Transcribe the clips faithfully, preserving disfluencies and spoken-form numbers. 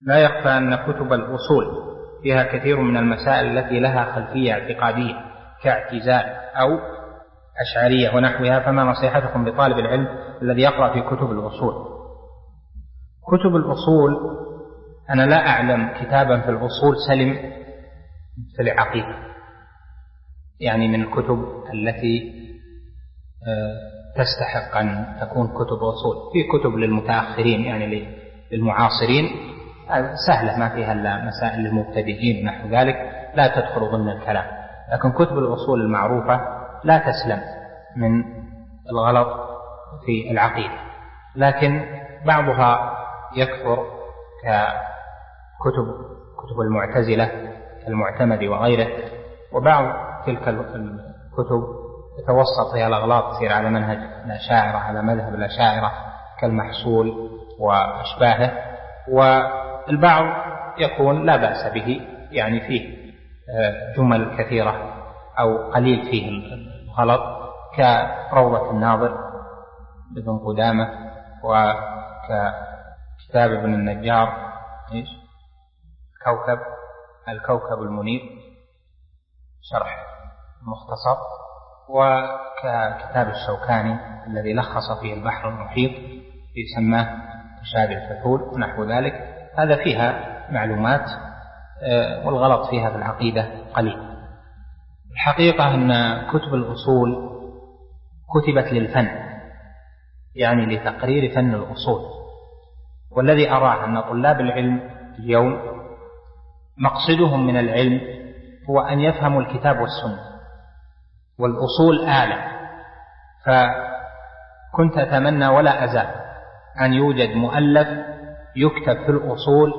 لا يخفى أن كتب الأصول فيها كثير من المسائل التي لها خلفية اعتقادية كاعتزال أو أشعرية ونحوها، فما نصيحتكم لطالب العلم الذي يقرأ في كتب الأصول؟ كتب الأصول أنا لا أعلم كتابا في الأصول سلم في العقيدة، يعني من الكتب التي تستحق أن تكون كتب أصول. في كتب للمتأخرين يعني للمعاصرين سهلة ما فيها إلا مسائل المبتدئين ونحو ذلك لا تدخل ضمن الكلام، لكن كتب الأصول المعروفة لا تسلم من الغلط في العقيدة، لكن بعضها يكثر ككتب كتب المعتزلة كالمعتمد وغيره، وبعض تلك الكتب يتوسط فيها الأغلاط تصير على منهج الأشاعرة على مذهب الأشاعرة كالمحصول وأشباهه، والبعض يكون لا بأس به يعني فيه جمل كثيرة أو قليل فيه الغلط كروضة الناظر بن قدامة وكتاب ابن النجار إيش كوكب الكوكب المنير شرح مختصر، وكتاب الشوكاني الذي لخص فيه البحر المحيط يسماه تشابه الفتول ونحو ذلك. هذا فيها معلومات والغلط فيها في العقيدة قليل. الحقيقة أن كتب الأصول كتبت للفن، يعني لتقرير فن الأصول، والذي أراه أن طلاب العلم اليوم مقصدهم من العلم هو أن يفهموا الكتاب والسنة، والأصول آلة. فكنت أتمنى ولا أزال أن يوجد مؤلف يكتب في الأصول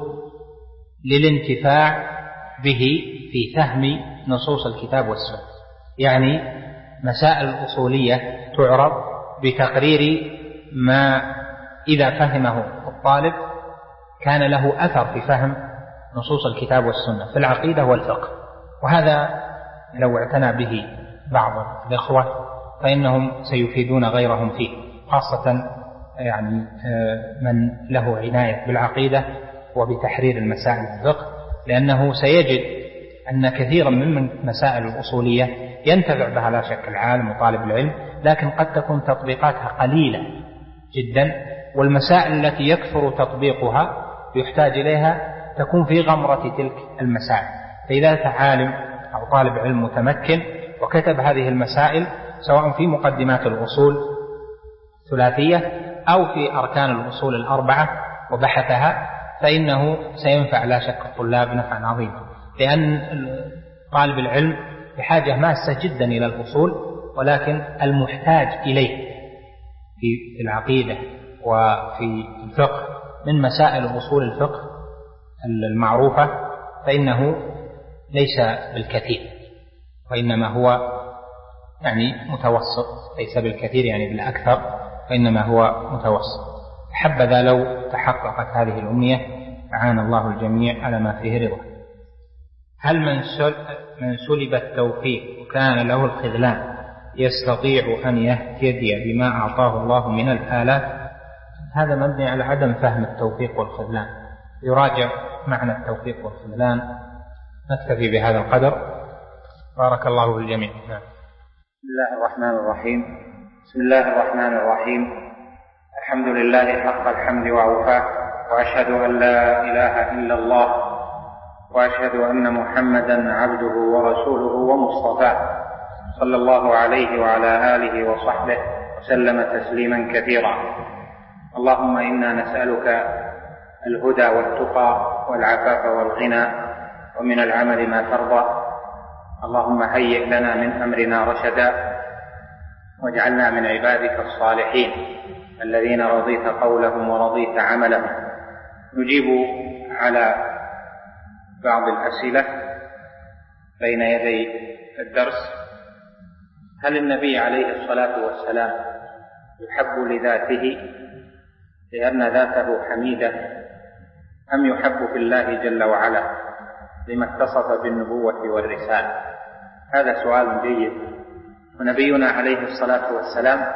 للانتفاع به في فهم نصوص الكتاب والسنة، يعني مسائل الأصولية تعرض بتقرير ما إذا فهمه الطالب كان له أثر في فهم نصوص الكتاب والسنة في العقيدة والفقه. وهذا لو اعتنى به بعض الإخوة فإنهم سيفيدون غيرهم فيه، خاصة يعني من له عناية بالعقيدة وبتحرير المسائل الفقه، لأنه سيجد أن كثيرا من مسائل الأصولية ينتفع بها لا شك العالم وطالب العلم، لكن قد تكون تطبيقاتها قليلة جدا، والمسائل التي يكثر تطبيقها يحتاج إليها تكون في غمرة تلك المسائل. فإذا أتى عالم أو طالب علم متمكن وكتب هذه المسائل سواء في مقدمات الأصول الثلاثية أو في أركان الأصول الأربعة وبحثها، فإنه سينفع لا شك الطلاب نفعا عظيما، لأن طالب العلم بحاجة ماسة جدا إلى الأصول، ولكن المحتاج إليه في العقيدة وفي الفقه من مسائل أصول الفقه المعروفة فإنه ليس بالكثير، وإنما هو يعني متوسط، ليس بالكثير يعني بالأكثر، وإنما هو متوسط. حبذا لو تحققت هذه الأمنية، أعان الله الجميع على ما فيه رضا. هل من سلب التوفيق وكان له الخذلان يستطيع أن يهتدي بما أعطاه الله من الآلات؟ هذا مبني على عدم فهم التوفيق والخذلان، يراجع معنى التوفيق والخذلان. نكتفي بهذا القدر، بارك الله في الجميع. بسم الله الرحمن الرحيم. بسم الله الرحمن الرحيم. الحمد لله حق الحمد وعوفاه، وأشهد أن لا إله إلا الله، وأشهد أن محمدا عبده ورسوله ومصطفاه، صلى الله عليه وعلى آله وصحبه وسلم تسليما كثيرا. اللهم إنا نسألك الهدى والتقى والعفاف والغنى ومن العمل ما ترضى. اللهم هيئ لنا من أمرنا رشدا، واجعلنا من عبادك الصالحين الذين رضيت قولهم ورضيت عملهم. نجيب على بعض الأسئلة بين يدي الدرس. هل النبي عليه الصلاة والسلام يحب لذاته لأن ذاته حميدة، أم يحب في الله جل وعلا لما اتصف بالنبوة والرسالة؟ هذا سؤال جيد. ونبينا عليه الصلاة والسلام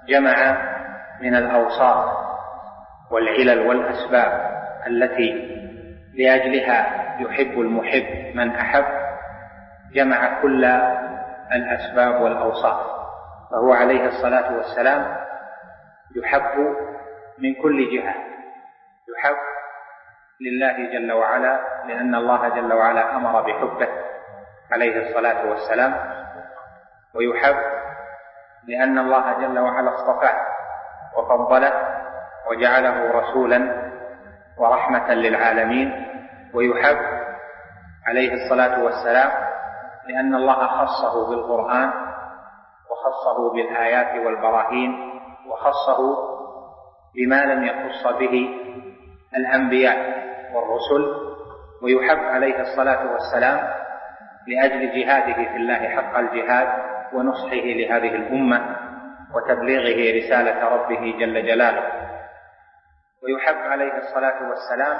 جمع من الأوصاف والعلل والأسباب التي لأجلها يحب المحب من أحب جمع كل الأسباب والأوصاف، فهو عليه الصلاة والسلام يحب من كل جهة، يحب لله جل وعلا لأن الله جل وعلا أمر بحبه عليه الصلاة والسلام، ويحب لأن الله جل وعلا اصطفاه وفضله وجعله رسولا ورحمة للعالمين، ويحب عليه الصلاة والسلام لأن الله خصه بالقرآن وخصه بالآيات والبراهين وخصه بما لم يخص به الأنبياء والرسل، ويحب عليه الصلاة والسلام لأجل جهاده في الله حق الجهاد ونصحه لهذه الأمة وتبليغه رسالة ربه جل جلاله، ويحب عليه الصلاة والسلام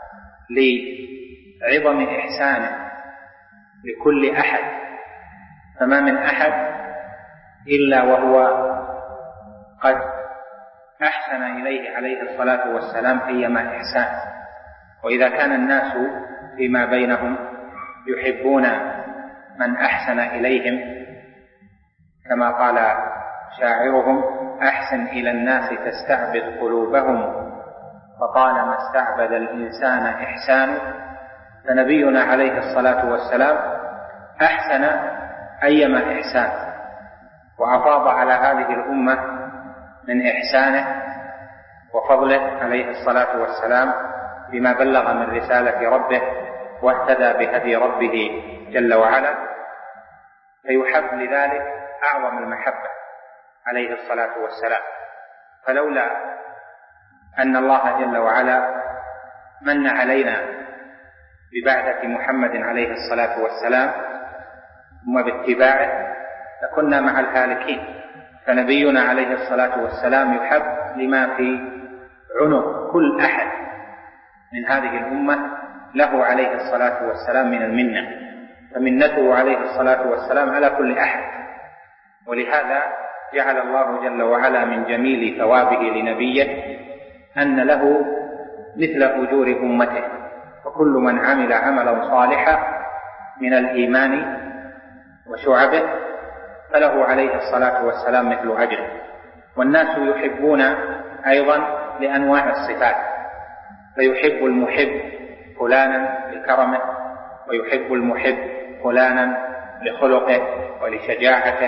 لعظم إحسانه لكل أحد، فما من أحد إلا وهو قد أحسن إليه عليه الصلاة والسلام أيما إحسان. وإذا كان الناس فيما بينهم يحبون من أحسن إليهم كما قال شاعرهم: أحسن إلى الناس تستعبد قلوبهم فطالما استعبد الإنسان إحسان، فنبينا عليه الصلاة والسلام أحسن أيما إحسان، وأفاض على هذه الأمة من إحسانه وفضله عليه الصلاة والسلام بما بلغ من رسالة ربه واهتدى بهدي ربه جل وعلا، فيحب لذلك أعظم المحبة عليه الصلاة والسلام. فلولا أن الله جل وعلا من علينا ببعثة محمد عليه الصلاة والسلام ثم باتباعه لكنا مع الهالكين، فنبينا عليه الصلاة والسلام يحب لما في عنق كل أحد من هذه الأمة له عليه الصلاة والسلام من المنة، فمنته عليه الصلاة والسلام على كل أحد. ولهذا جعل الله جل وعلا من جميل ثوابه لنبيه أن له مثل أجور أمته، وكل من عمل عملا صالحا من الإيمان وشعبه فله عليه الصلاة والسلام مثل أجره. والناس يحبون أيضا لأنواع الصفات، فيحب المحب فلانا لكرمه، ويحب المحب فلانا لخلقه ولشجاعته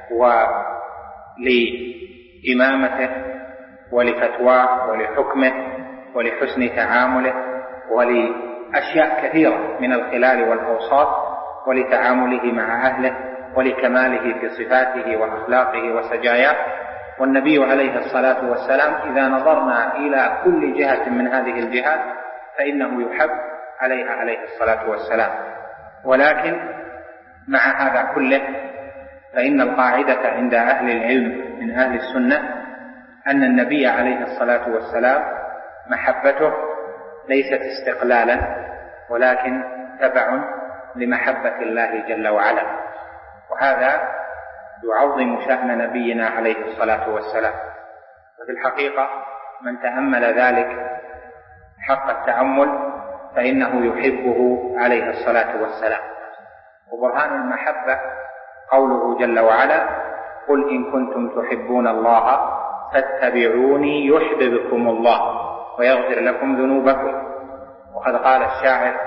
ولإمامته ولفتواه ولحكمه ولحسن تعامله ولأشياء كثيرة من الخلال والأوصاف، ولتعامله مع أهله ولكماله في صفاته وأخلاقه وسجاياه. والنبي عليه الصلاة والسلام إذا نظرنا إلى كل جهة من هذه الجهات فإنه يحب عليها عليه الصلاة والسلام. ولكن مع هذا كله فإن القاعدة عند أهل العلم من أهل السنة أن النبي عليه الصلاة والسلام محبته ليست استقلالا ولكن تبع لمحبة الله جل وعلا، وهذا يعظم شأن نبينا عليه الصلاة والسلام. وفي الحقيقة من تأمل ذلك حق التأمل فإنه يحبه عليه الصلاة والسلام. وبرهان المحبة قوله جل وعلا: قل إن كنتم تحبون الله فاتبعوني يحببكم الله ويغفر لكم ذنوبكم. وقد قال الشاعر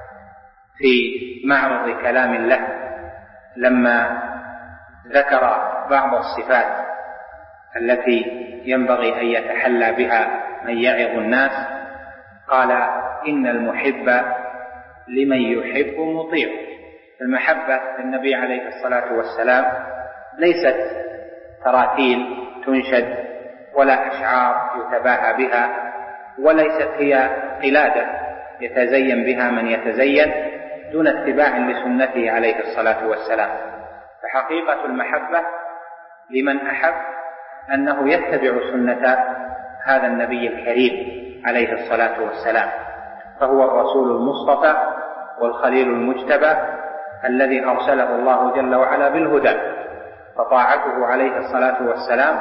في معرض كلام له لما ذكر بعض الصفات التي ينبغي أن يتحلى بها من يعظ الناس، قال: إن المحب لمن يحب مطيع. المحبة للنبي عليه الصلاة والسلام ليست تراتيل تنشد ولا أشعار يتباهى بها، وليست هي قلادة يتزين بها من يتزين دون اتباع لسنته عليه الصلاة والسلام. فحقيقة المحبة لمن أحب أنه يتبع سنة هذا النبي الكريم عليه الصلاة والسلام، فهو الرسول المصطفى والخليل المجتبى الذي أرسله الله جل وعلا بالهدى، فطاعته عليه الصلاة والسلام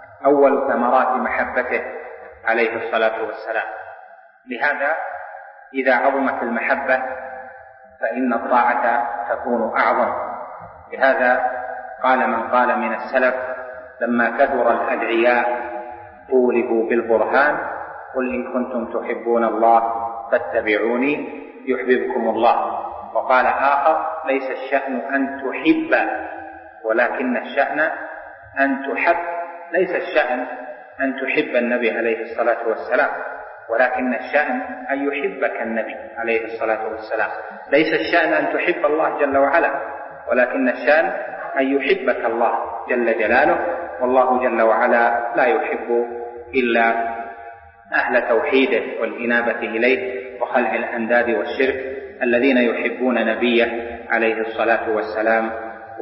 أول ثمرات محبته عليه الصلاة والسلام. لهذا إذا عظمت المحبة فإن الطاعة تكون أعظم. لهذا قال من قال من السلف لما كثر الأدعياء طولبوا بالبرهان قل إن كنتم تحبون الله فاتبعوني يحببكم الله. وقال آخر ليس الشأن أن تحب ولكن الشأن أن تحب. ليس الشأن أن تحب النبي عليه الصلاة والسلام ولكن الشأن أن يحبك النبي عليه الصلاة والسلام. ليس الشأن أن تحب الله جل وعلا ولكن الشأن أن يحبك الله جل جلاله. والله جل وعلا لا يحب إلا أهل توحيده والإنابة إليه وخلع الأنداد والشرك الذين يحبون نبيه عليه الصلاة والسلام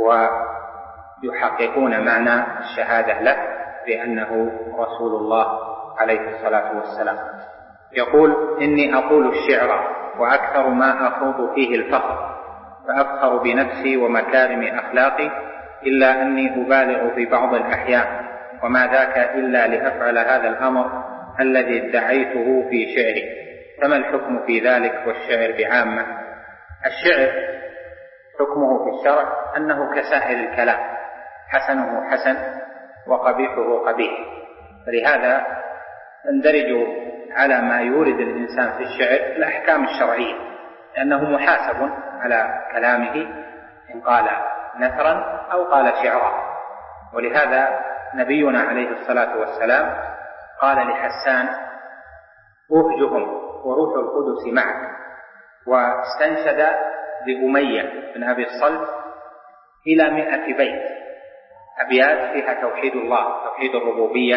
ويحققون معنى الشهادة له بأنه رسول الله عليه الصلاة والسلام. يقول إني أقول الشعر وأكثر ما أخوض فيه الفخر فأفخر بنفسي ومكارم أخلاقي إلا أني أبالغ في بعض الأحيان وما ذاك إلا لأفعل هذا الأمر الذي ادعيته في شعري. فما الحكم في ذلك والشعر بعامة؟ الشعر حكمه في الشرع أنه كسائر الكلام حسنه حسن وقبيحه قبيح. فلهذا تندرج على ما يورد الإنسان في الشعر الأحكام الشرعية لأنه محاسب على كلامه إن قال نثرا أو قال شعرا. ولهذا نبينا عليه الصلاة والسلام قال لحسان أهجهم وروح القدس معك. واستنشد لأمية بن أبي الصلت إلى مئة بيت أبيات فيها توحيد الله توحيد الربوبية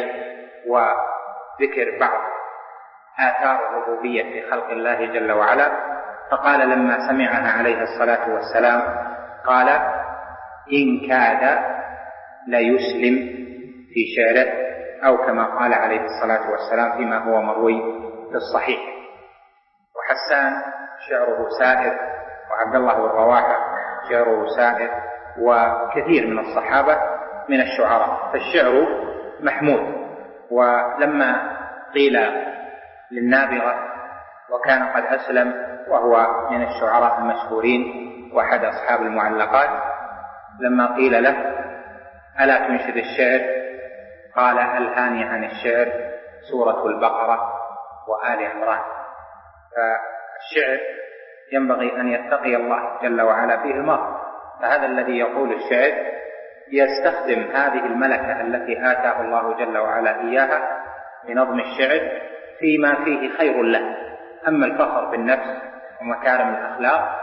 وذكر بعض آثار الربوبية في خلق الله جل وعلا. فقال لما سمعها عليه الصلاة والسلام قال إن كاد ليسلم في شعره أو كما قال عليه الصلاة والسلام فيما هو مروي في الصحيح. وحسان شعره سائر وعبد الله بن رواحة شعره سائر وكثير من الصحابة من الشعراء. فالشعر محمود. ولما قيل للنابغة وكان قد أسلم وهو من الشعراء المشهورين وأحد أصحاب المعلقات لما قيل له ألا تنشد الشعر قال ألهاني عن الشعر سورة البقرة وآل عمران. فالشعر ينبغي أن يتقي الله جل وعلا فيه المرء. فهذا الذي يقول الشعر يستخدم هذه الملكة التي آتاه الله جل وعلا إياها بنظم الشعر فيما فيه خير له. أما الفخر بالنفس ومكارم الأخلاق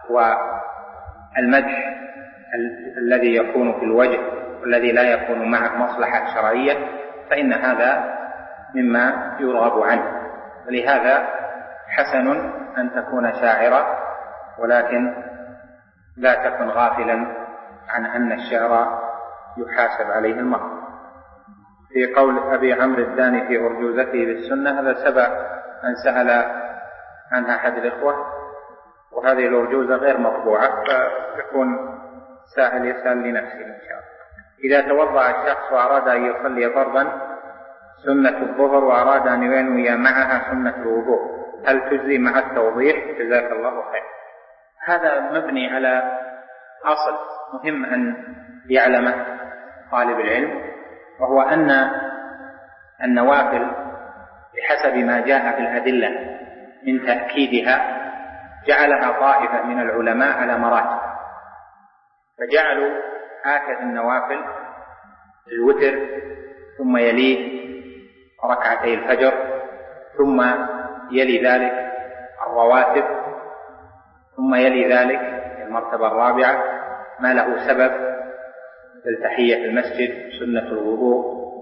والمدح الذي يكون في الوجه والذي لا يكون معه مصلحة شرعية فإن هذا مما يرغب عنه. ولهذا حسن أن تكون شاعرا ولكن لا تكن غافلا عن أن الشعر يحاسب عليه المرء. في قول أبي عمرو الداني في أرجوزته بالسنة هذا سبق أن سأل عنها أحد الإخوة وهذه الأرجوزة غير مطبوعة فيكون سائل يسأل لنفسه إن شاء الله. إذا توضأ الشخص وأراد أن يصلي فرضا سنة الظهر وأراد أن ينوي معها سنة الوضوء هل تجزي مع التوضيح؟ جزاك الله خير. هذا مبني على أصل مهم أن يعلمه طالب العلم وهو أن النوافل بحسب ما جاء في الأدلة من تأكيدها جعلها طائفة من العلماء على مراتب. فجعلوا آكد النوافل الوتر ثم يليه ركعتي الفجر ثم يلي ذلك الرواتب ثم يلي ذلك المرتبة الرابعة ما له سبب للتحية في المسجد سنة الوضوء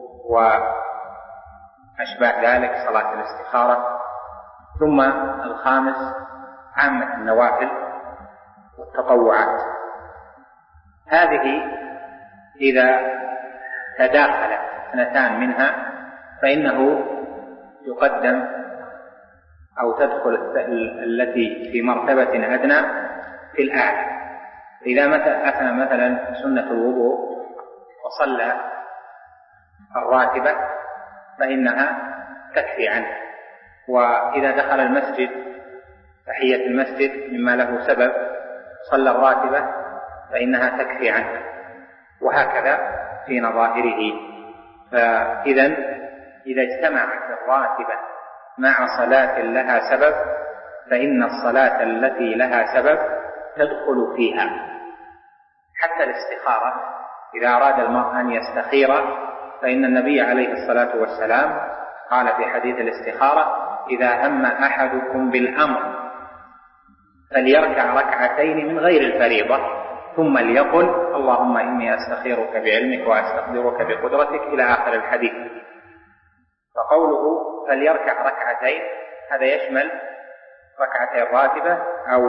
وأشباه ذلك صلاة الاستخارة ثم الخامس عامة النوافل والتطوعات. هذه إذا تداخلت اثنتان منها فإنه يقدم أو تدخل التي في مرتبة أدنى في الأعلى. إذا أتى مثلا سنة الوضوء وصلى الراتبة فإنها تكفي عنه. وإذا دخل المسجد تحية المسجد مما له سبب صلى الراتبة فإنها تكفي عنه، وهكذا في نظائره. فإذا إذا اجتمعت الراتبة مع صلاة لها سبب فإن الصلاة التي لها سبب تدخل فيها. حتى الاستخارة إذا أراد المرء أن يستخير فإن النبي عليه الصلاة والسلام قال في حديث الاستخارة: إذا هم أحدكم بالأمر فليركع ركعتين من غير الفريضة ثم ليقل: اللهم إني أستخيرك بعلمك وأستقدرك بقدرتك، إلى آخر الحديث. فقوله فليركع ركعتين هذا يشمل ركعتي الراتبة أو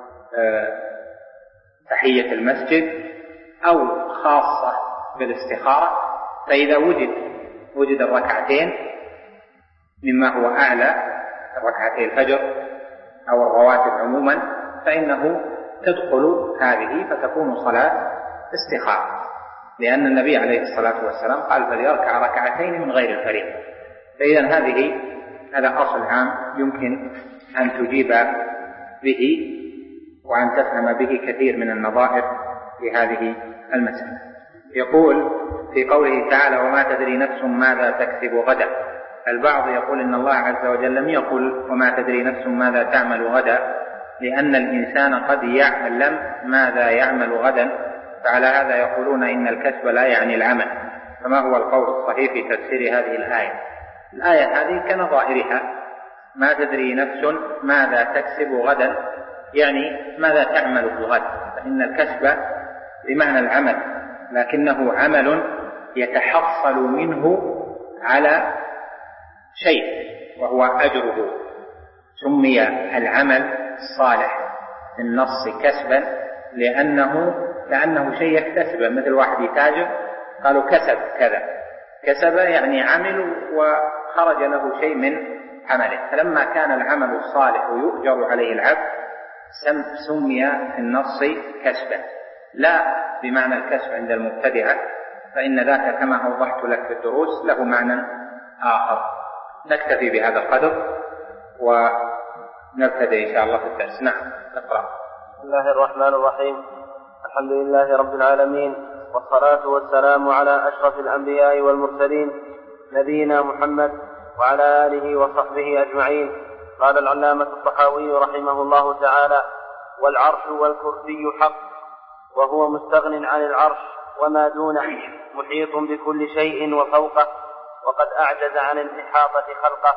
تحية المسجد أو خاصة بالاستخارة. فإذا وجد وجد الركعتين مما هو أعلى ركعتي الفجر أو الرواتب عموما فإنه تدخل هذه فتكون صلاة استخارة، لأن النبي عليه الصلاة والسلام قال: فليركع ركعتين من غير الفريضة. فإذا هذه هذا أصل عام يمكن أن تجيب به وأن تفهم به كثير من النظائر لهذه المسألة. يقول في قوله تعالى: وما تدري نفس ماذا تكسب غدا. البعض يقول إن الله عز وجل لم يقل وما تدري نفس ماذا تعمل غدا، لأن الإنسان قد يعلم ماذا يعمل غدا، فعلى هذا يقولون إن الكسب لا يعني العمل. فما هو القول الصحيح في تفسير هذه الآية؟ الآية هذه كنظائرها: ما تدري نفس ماذا تكسب غدا، يعني ماذا تعمل في الغد. فإن الكسب بمعنى العمل، لكنه عمل يتحصل منه على شيء وهو أجره. سمي العمل الصالح في النص كسبا لأنه لأنه شيء يكتسبه، مثل واحد يتاجر قالوا كسب كذا، كسب يعني عمل وخرج له شيء من عمله. فلما كان العمل الصالح يؤجر عليه العبد سمي في النص كسبا، لا بمعنى الكسب عند المبتدعة، فإن ذاك كما أوضحت لك في الدروس له معنى آخر. نكتفي بهذا القدر ونبتدئ إن شاء الله في الدرس. نعم، نقرأ. بسم الله الرحمن الرحيم. الحمد لله رب العالمين، والصلاة والسلام على أشرف الأنبياء والمرسلين نبينا محمد وعلى آله وصحبه أجمعين. قال العلامة الطحاوي رحمه الله تعالى: والعرش والكرسي حق، وهو مستغن عن العرش وما دونه، محيط بكل شيء وفوقه، وقد أعجز عن الإحاطة خلقه.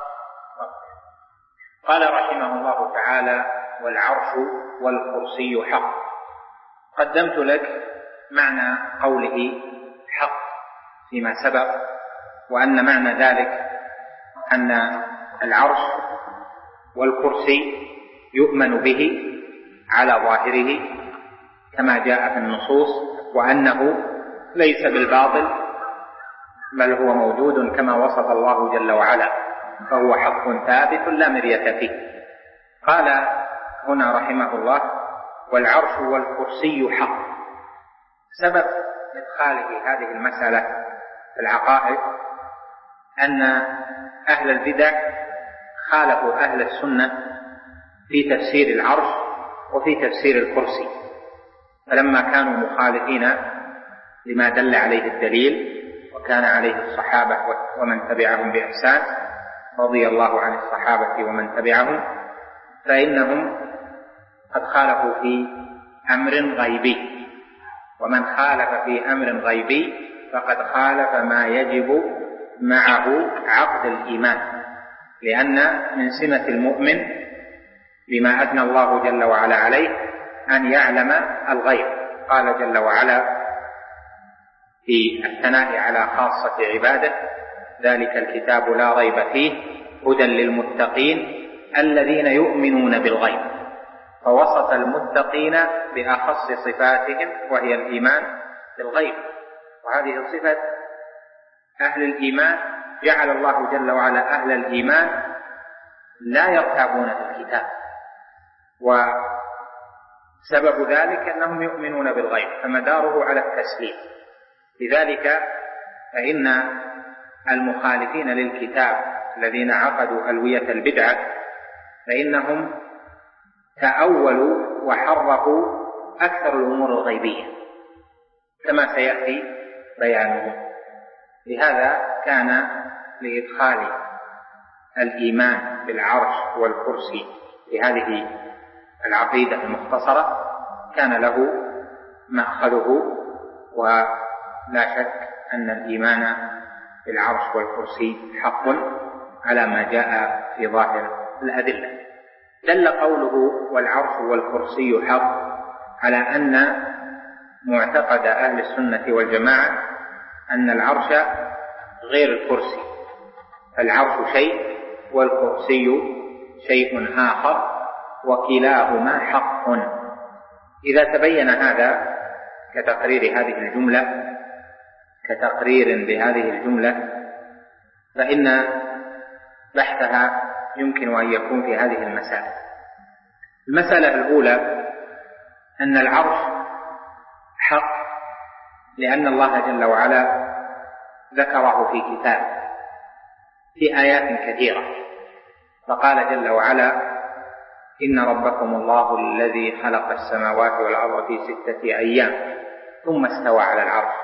قال رحمه الله تعالى: والعرش والكرسي حق. قدمت لك معنى قوله حق فيما سبق، وأن معنى ذلك أن العرش والكرسي يؤمن به على ظاهره كما جاء في النصوص، وأنه ليس بالباطل بل هو موجود كما وصف الله جل وعلا، فهو حق ثابت لا مرية فيه. قال هنا رحمه الله: والعرش والكرسي حق. سبب إدخاله هذه المسألة في العقائد أن أهل البدع خالفوا أهل السنة في تفسير العرش وفي تفسير الكرسي، فلما كانوا مخالفين لما دل عليه الدليل وكان عليه الصحابة ومن تبعهم بإحسان رضي الله عن الصحابة ومن تبعهم، فإنهم قد خالفوا في أمر غيبي، ومن خالف في أمر غيبي فقد خالف ما يجب معه عقد الإيمان، لأن من سمة المؤمن بما أثنى الله جل وعلا عليه أن يعلم الغيب. قال جل وعلا في الثناء على خاصة عباده: ذلك الكتاب لا ريب فيه هدى للمتقين الذين يؤمنون بالغيب. فوصف المتقين بأخص صفاتهم وهي الإيمان بالغيب، وهذه صفة أهل الإيمان. جعل الله جل وعلا أهل الإيمان لا يرتابون في الكتاب، وسبب ذلك أنهم يؤمنون بالغيب، فمداره على التسليم. لذلك فإن المخالفين للكتاب الذين عقدوا ألوية البدعة فإنهم تأولوا وحرفوا أكثر الأمور الغيبية كما سيأتي بيانه. لهذا كان لإدخال الإيمان بالعرش والكرسي في هذه العقيدة المختصرة كان له مأخذه، ولا شك أن الإيمان بالعرش والكرسي حق على ما جاء في ظاهر الأدلة. دل قوله والعرش والكرسي حق على أن معتقد أهل السنة والجماعة أن العرش غير الكرسي، العرش شيء والكرسي شيء آخر وكلاهما حق. إذا تبين هذا كتقرير هذه الجملة كتقرير بهذه الجملة فإن بحثها يمكن أن يكون في هذه المسائل. المسألة الأولى أن العرش حق لأن الله جل وعلا ذكره في كتابه في آيات كثيرة، فقال جل وعلا: إن ربكم الله الذي خلق السماوات والأرض في ستة أيام ثم استوى على العرش،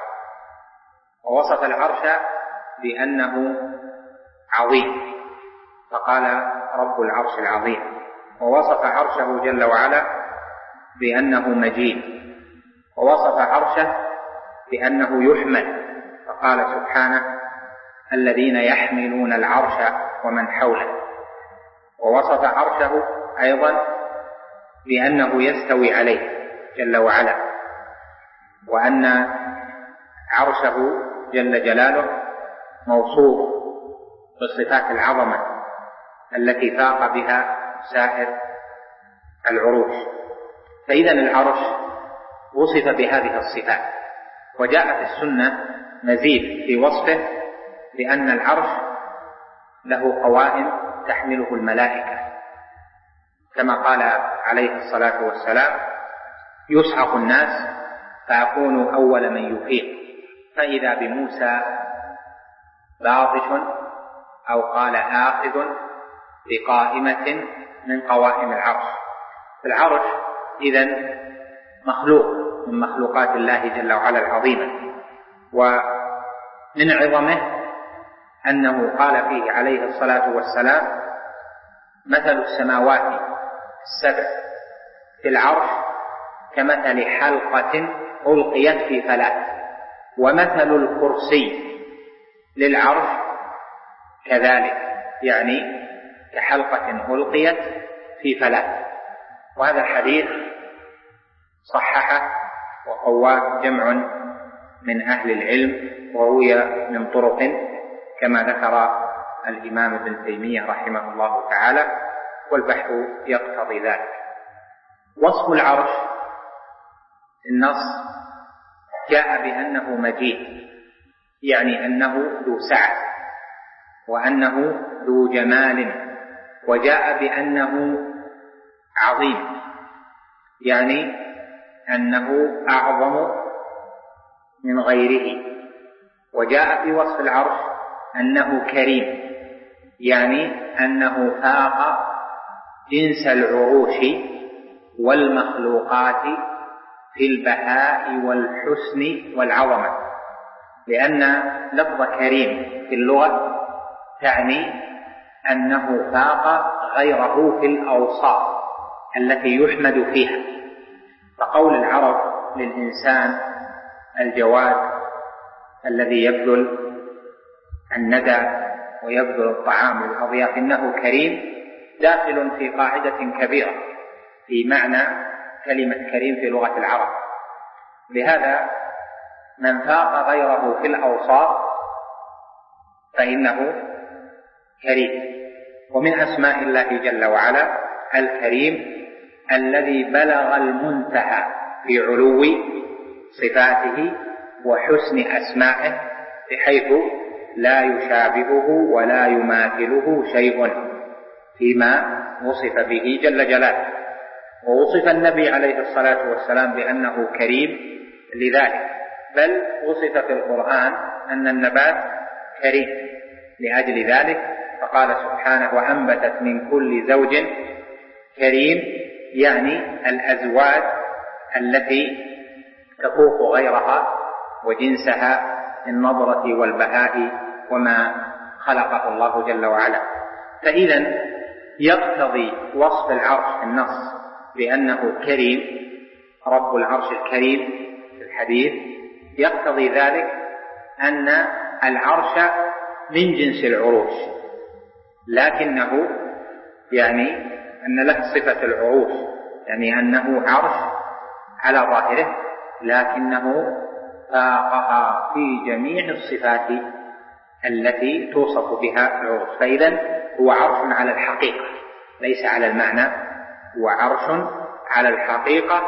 ووصف العرش بأنه عظيم فقال رب العرش العظيم، ووصف عرشه جل وعلا بأنه مجيد، ووصف عرشه بأنه يحمل فقال سبحانه الذين يحملون العرش ومن حوله، ووصف عرشه أيضا بأنه يستوي عليه جل وعلا، وأن عرشه جل جلاله موصوف بصفات العظمة التي فاق بها سائر العروش. فإذا العرش وصف بهذه الصفات، وجاءت السنة مزيد في وصفه بأن العرش له قوائم تحمله الملائكة، كما قال عليه الصلاة والسلام: يصعق الناس فأكون أول من يفيق، فإذا بموسى باطش أو قال آخذ بقائمة من قوائم العرش. العرش إذن مخلوق من مخلوقات الله جل وعلا العظيمة، ومن عظمه أنه قال فيه عليه الصلاة والسلام: مثل السماوات السبع في العرش كمثل حلقة ألقيت في فلاة، ومثل الكرسي للعرش كذلك، يعني كحلقة ألقيت في فلاة. وهذا الحديث صححه وقواه جمع من أهل العلم، وروي من طرق كما ذكر الإمام ابن تيمية رحمه الله تعالى، والبحث يقتضي ذلك. وصف العرش النص جاء بأنه مجيد، يعني أنه ذو سعة وأنه ذو جمال، وجاء بأنه عظيم، يعني أنه أعظم من غيره. وجاء في وصف العرش أنه كريم، يعني أنه فاق جنس العروش والمخلوقات في البهاء والحسن والعظمة، لأن لفظ كريم في اللغة تعني أنه فاق غيره في الأوصاف التي يحمد فيها. فقول العرب للإنسان الجواد الذي يبذل الندى ويبذل الطعام للأضياف إنه كريم داخل في قاعدة كبيرة في معنى كلمة كريم في لغة العرب. لهذا من فاق غيره في الأوصاف فإنه كريم. ومن أسماء الله جل وعلا الكريم الذي بلغ المنتهى في علو صفاته وحسن أسمائه بحيث لا يشابهه ولا يماثله شيء فيما وصف به جل جلاله. ووصف النبي عليه الصلاة والسلام بأنه كريم لذلك، بل وصف في القرآن أن النبات كريم لأجل ذلك، فقال سبحانه: وأنبتت من كل زوج كريم يعني الأزواج التي تفوق غيرها وجنسها النظرة والبهاء وما خلقه الله جل وعلا. فإذا يقتضي وصف العرش في النص بأنه كريم، رب العرش الكريم في الحديث، يقتضي ذلك أن العرش من جنس العروش، لكنه يعني أن له صفة العروش، يعني أنه عرش على ظاهره لكنه فاقها في جميع الصفات التي توصف بها العروش. فإذا هو عرش على الحقيقة ليس على المعنى، هو عرش على الحقيقة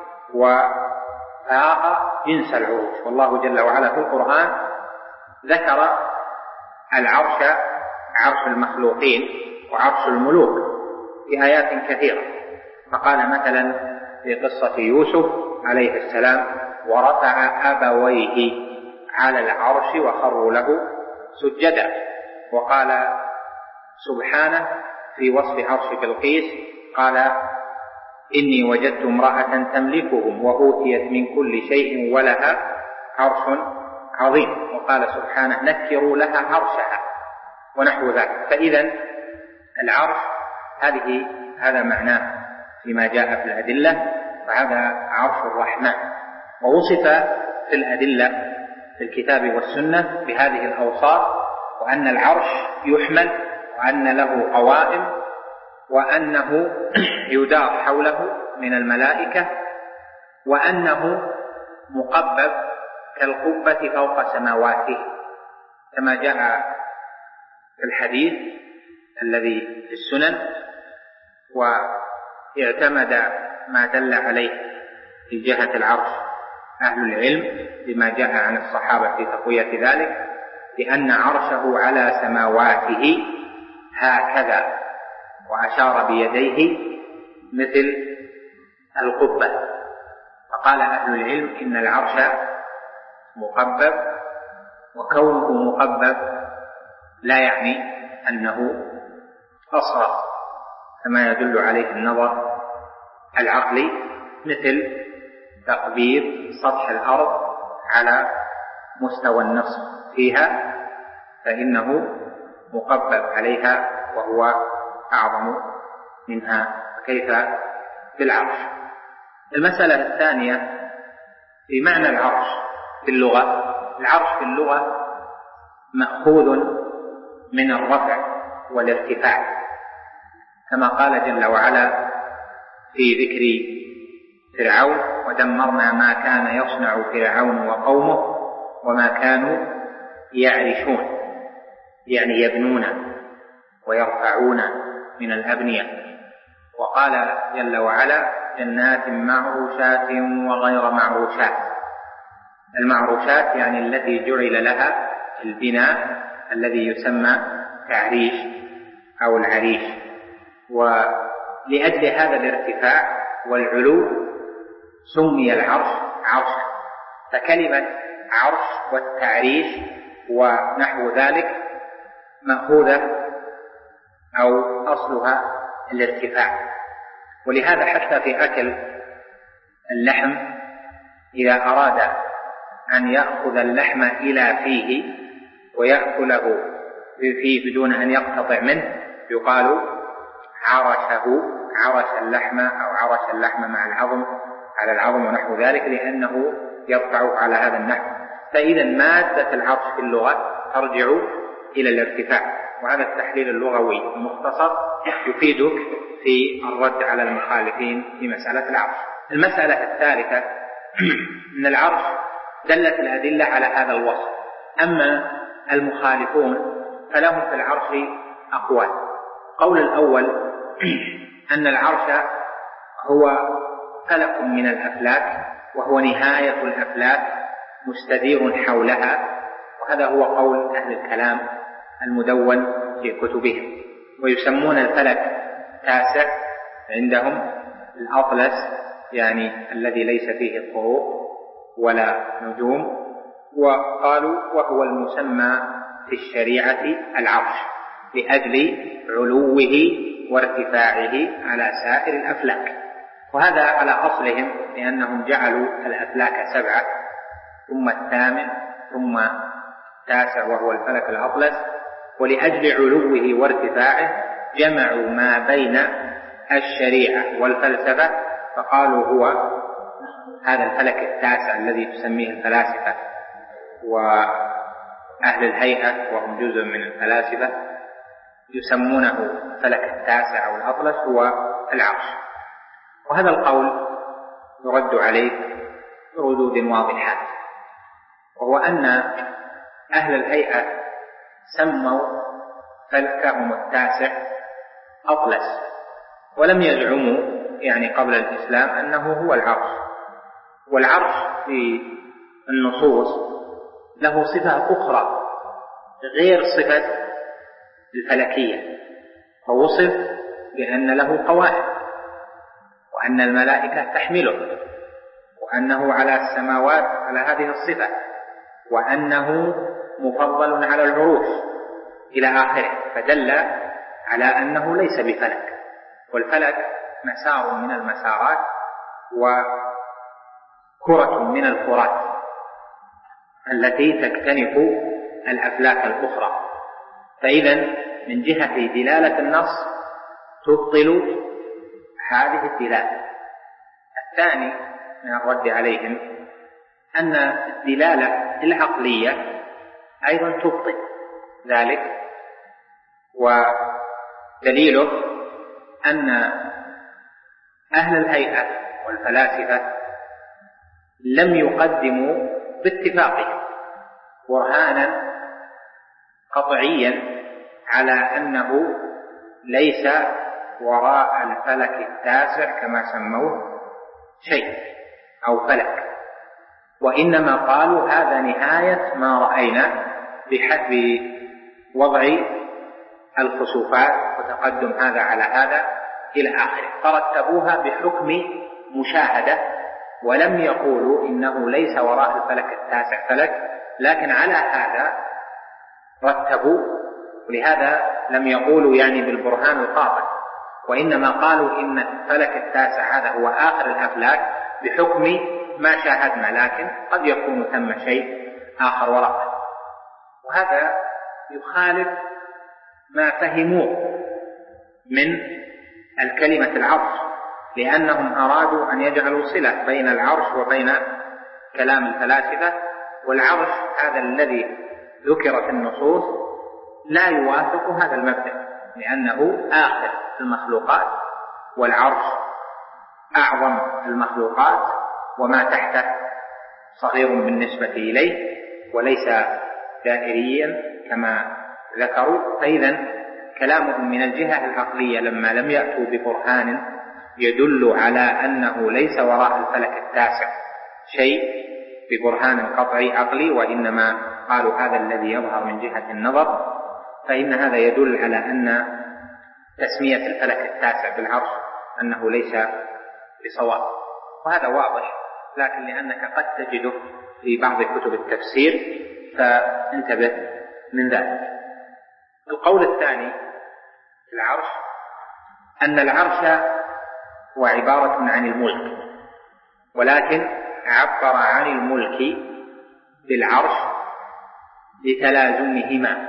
وفاق جنس العروش. والله جل وعلا في القرآن ذكر العرش عرش المخلوقين وعرش الملوك في آيات كثيرة، فقال مثلا في قصة يوسف عليه السلام: ورفع أبويه على العرش وخروا له سجدا. وقال سبحانه في وصف عرش بلقيس: قال إني وجدت امرأة تملكهم وأوتيت من كل شيء ولها عرش عظيم. وقال سبحانه: نكروا لها عرشها ونحو ذلك. فإذا العرش هذه هذا معناه فيما جاء في الأدلة، وهذا عرش الرحمن. ووصف في الأدلة في الكتاب والسنة بهذه الأوصاف، وأن العرش يحمل، وأن له قوائم، وأنه يدار حوله من الملائكة، وأنه مقبب كالقبة فوق سماواته، كما جاء في الحديث الذي في السنن. واعتمد ما دل عليه في جهة العرش أهل العلم بما جاء عن الصحابة في تقوية ذلك، لأن عرشه على سماواته هكذا، وأشار بيديه مثل القبة. فقال أهل العلم إن العرش مقبب، وكونه مقبب لا يعني أنه أصغر كما يدل عليه النظر العقلي، مثل تقبيب سطح الأرض على مستوى النصف فيها، فإنه مقبب عليها وهو أعظم منها، كيف بالعرش. المسألة الثانية في معنى العرش في اللغة. العرش في اللغة مأخوذ من الرفع والارتفاع، كما قال جل وعلا في ذكر فرعون: ودمرنا ما كان يصنع فرعون وقومه وما كانوا يعرشون، يعني يبنون ويرفعون من الأبنية. وقال جل وعلا: جنات معروشات وغير معروشات. المعروشات يعني التي جعل لها البناء الذي يسمى تعريش أو العريش. ولأجل هذا الارتفاع والعلو سمي العرش عرشا. فكلمة عرش والتعريش ونحو ذلك مأخوذة أو أصلها الارتفاع. ولهذا حتى في أكل اللحم إذا أراد أن يأخذ اللحم إلى فيه ويأكله فيه بدون أن يقتطع منه يقال عرشه، عرش اللحم أو عرش اللحم مع العظم على العظم ونحو ذلك، لأنه يرفع على هذا النحو. فإذا مادة العرش في اللغة ترجع إلى الارتفاع. وهذا التحليل اللغوي المختصر يفيدك في الرد على المخالفين في مسألة العرش. المسألة الثالثة أن العرش دلت الأدلة على هذا الوصف. أما المخالفون فلهم في العرش أقوال. قول الأول أن العرش هو فلك من الأفلاك، وهو نهاية الأفلاك مستدير حولها، وهذا هو قول أهل الكلام المدون في كتبهم. ويسمون الفلك تاسع عندهم الأطلس، يعني الذي ليس فيه الطروق ولا نجوم. وقالوا وهو المسمى في الشريعة العرش لأجل علوه وارتفاعه على سائر الأفلاك. وهذا على أصلهم، لأنهم جعلوا الأفلاك سبعة ثم الثامن ثم التاسع وهو الفلك الأطلس، ولأجل علوه وارتفاعه جمعوا ما بين الشريعة والفلسفة فقالوا هو هذا الفلك التاسع الذي تسميه الفلاسفة وأهل الهيئة وهم جزء من الفلاسفة يسمونه الفلك التاسع أو الأطلس هو العرش. وهذا القول يرد عليه بردود واضحات، وهو أن أهل الهيئة سموا فلكهم التاسع أطلس، ولم يزعموا يعني قبل الإسلام أنه هو العرش. والعرش في النصوص له صفة أخرى غير صفة الفلكية، فوصف بأن له قوائم، وأن الملائكة تحمله، وأنه على السماوات على هذه الصفة، وأنه مفضل على العروش إلى آخره، فدل على أنه ليس بفلك. والفلك مسار من المسارات وكرة من الكرات التي تكتنف الأفلاك الأخرى. فإذا من جهة دلالة النص تبطل هذه الدلالة. الثاني من الرد عليهم أن الدلالة العقلية أيضا تبطل ذلك، ودليله أن أهل الهيئة والفلاسفة لم يقدموا باتفاقهم برهانا قطعيا على أنه ليس وراء الفلك التاسع كما سموه شيء أو فلك، وإنما قالوا هذا نهاية ما رأينا بحسب وضع الخسوفات وتقدم هذا على هذا إلى آخره، فرتبوها بحكم مشاهدة، ولم يقولوا إنه ليس وراء الفلك التاسع فلك، لكن على هذا رتبوا. ولهذا لم يقولوا يعني بالبرهان القاطع، وإنما قالوا إن الفلك التاسع هذا هو آخر الأفلاك بحكم ما شاهدنا، لكن قد يكون ثم شيء آخر وراءه. وهذا يخالف ما فهموه من الكلمة العرش، لأنهم أرادوا أن يجعلوا صلة بين العرش وبين كلام الفلاسفة. والعرش هذا الذي ذكر في النصوص لا يوافق هذا المبدأ، لأنه آخر المخلوقات، والعرش أعظم المخلوقات، وما تحته صغير بالنسبة إليه وليس دائريا كما ذكروا. فإذا كلامهم من الجهة العقلية لما لم يأتوا ببرهان يدل على أنه ليس وراء الفلك التاسع شيء ببرهان قطعي عقلي، وإنما قالوا هذا الذي يظهر من جهة النظر، فإن هذا يدل على أن تسمية الفلك التاسع بالعرش أنه ليس بصواب. وهذا واضح، لكن لأنك قد تجده في بعض كتب التفسير فانتبه من ذلك. القول الثاني في العرش أن العرش هو عبارة عن الملك، ولكن عبر عن الملك بالعرش لتلازمهما،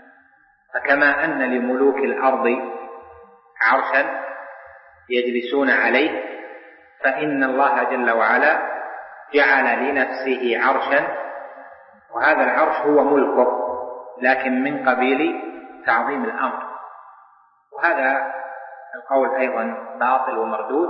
فكما أن لملوك الأرض عرشا يجلسون عليه، فإن الله جل وعلا جعل لنفسه عرشا، وهذا العرش هو ملكه لكن من قبيل تعظيم الأمر. وهذا القول أيضا باطل ومردود،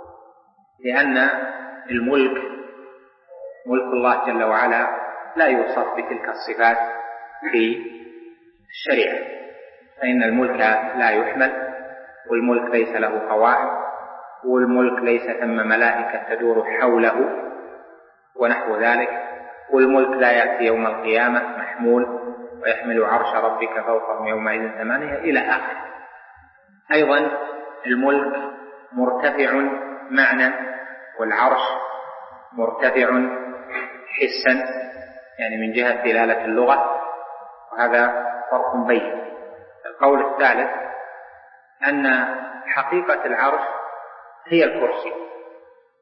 لأن الملك ملك الله جل وعلا لا يوصف بتلك الصفات في الشريعة، فإن الملك لا يحمل، والملك ليس له قواعد، والملك ليس ثم ملائكة تدور حوله ونحو ذلك، والملك لا يأتي يوم القيامة محمول ويحمل عرش ربك فوقهم يومئذ ثمانية إلى آخره. أيضا الملك مرتفع معنى، والعرش مرتفع حسا، يعني من جهة دلالة اللغة، وهذا فرق بين. القول الثالث أن حقيقة العرش هي الكرسي،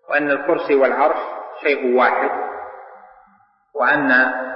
وأن الكرسي والعرش شيء واحد، وأن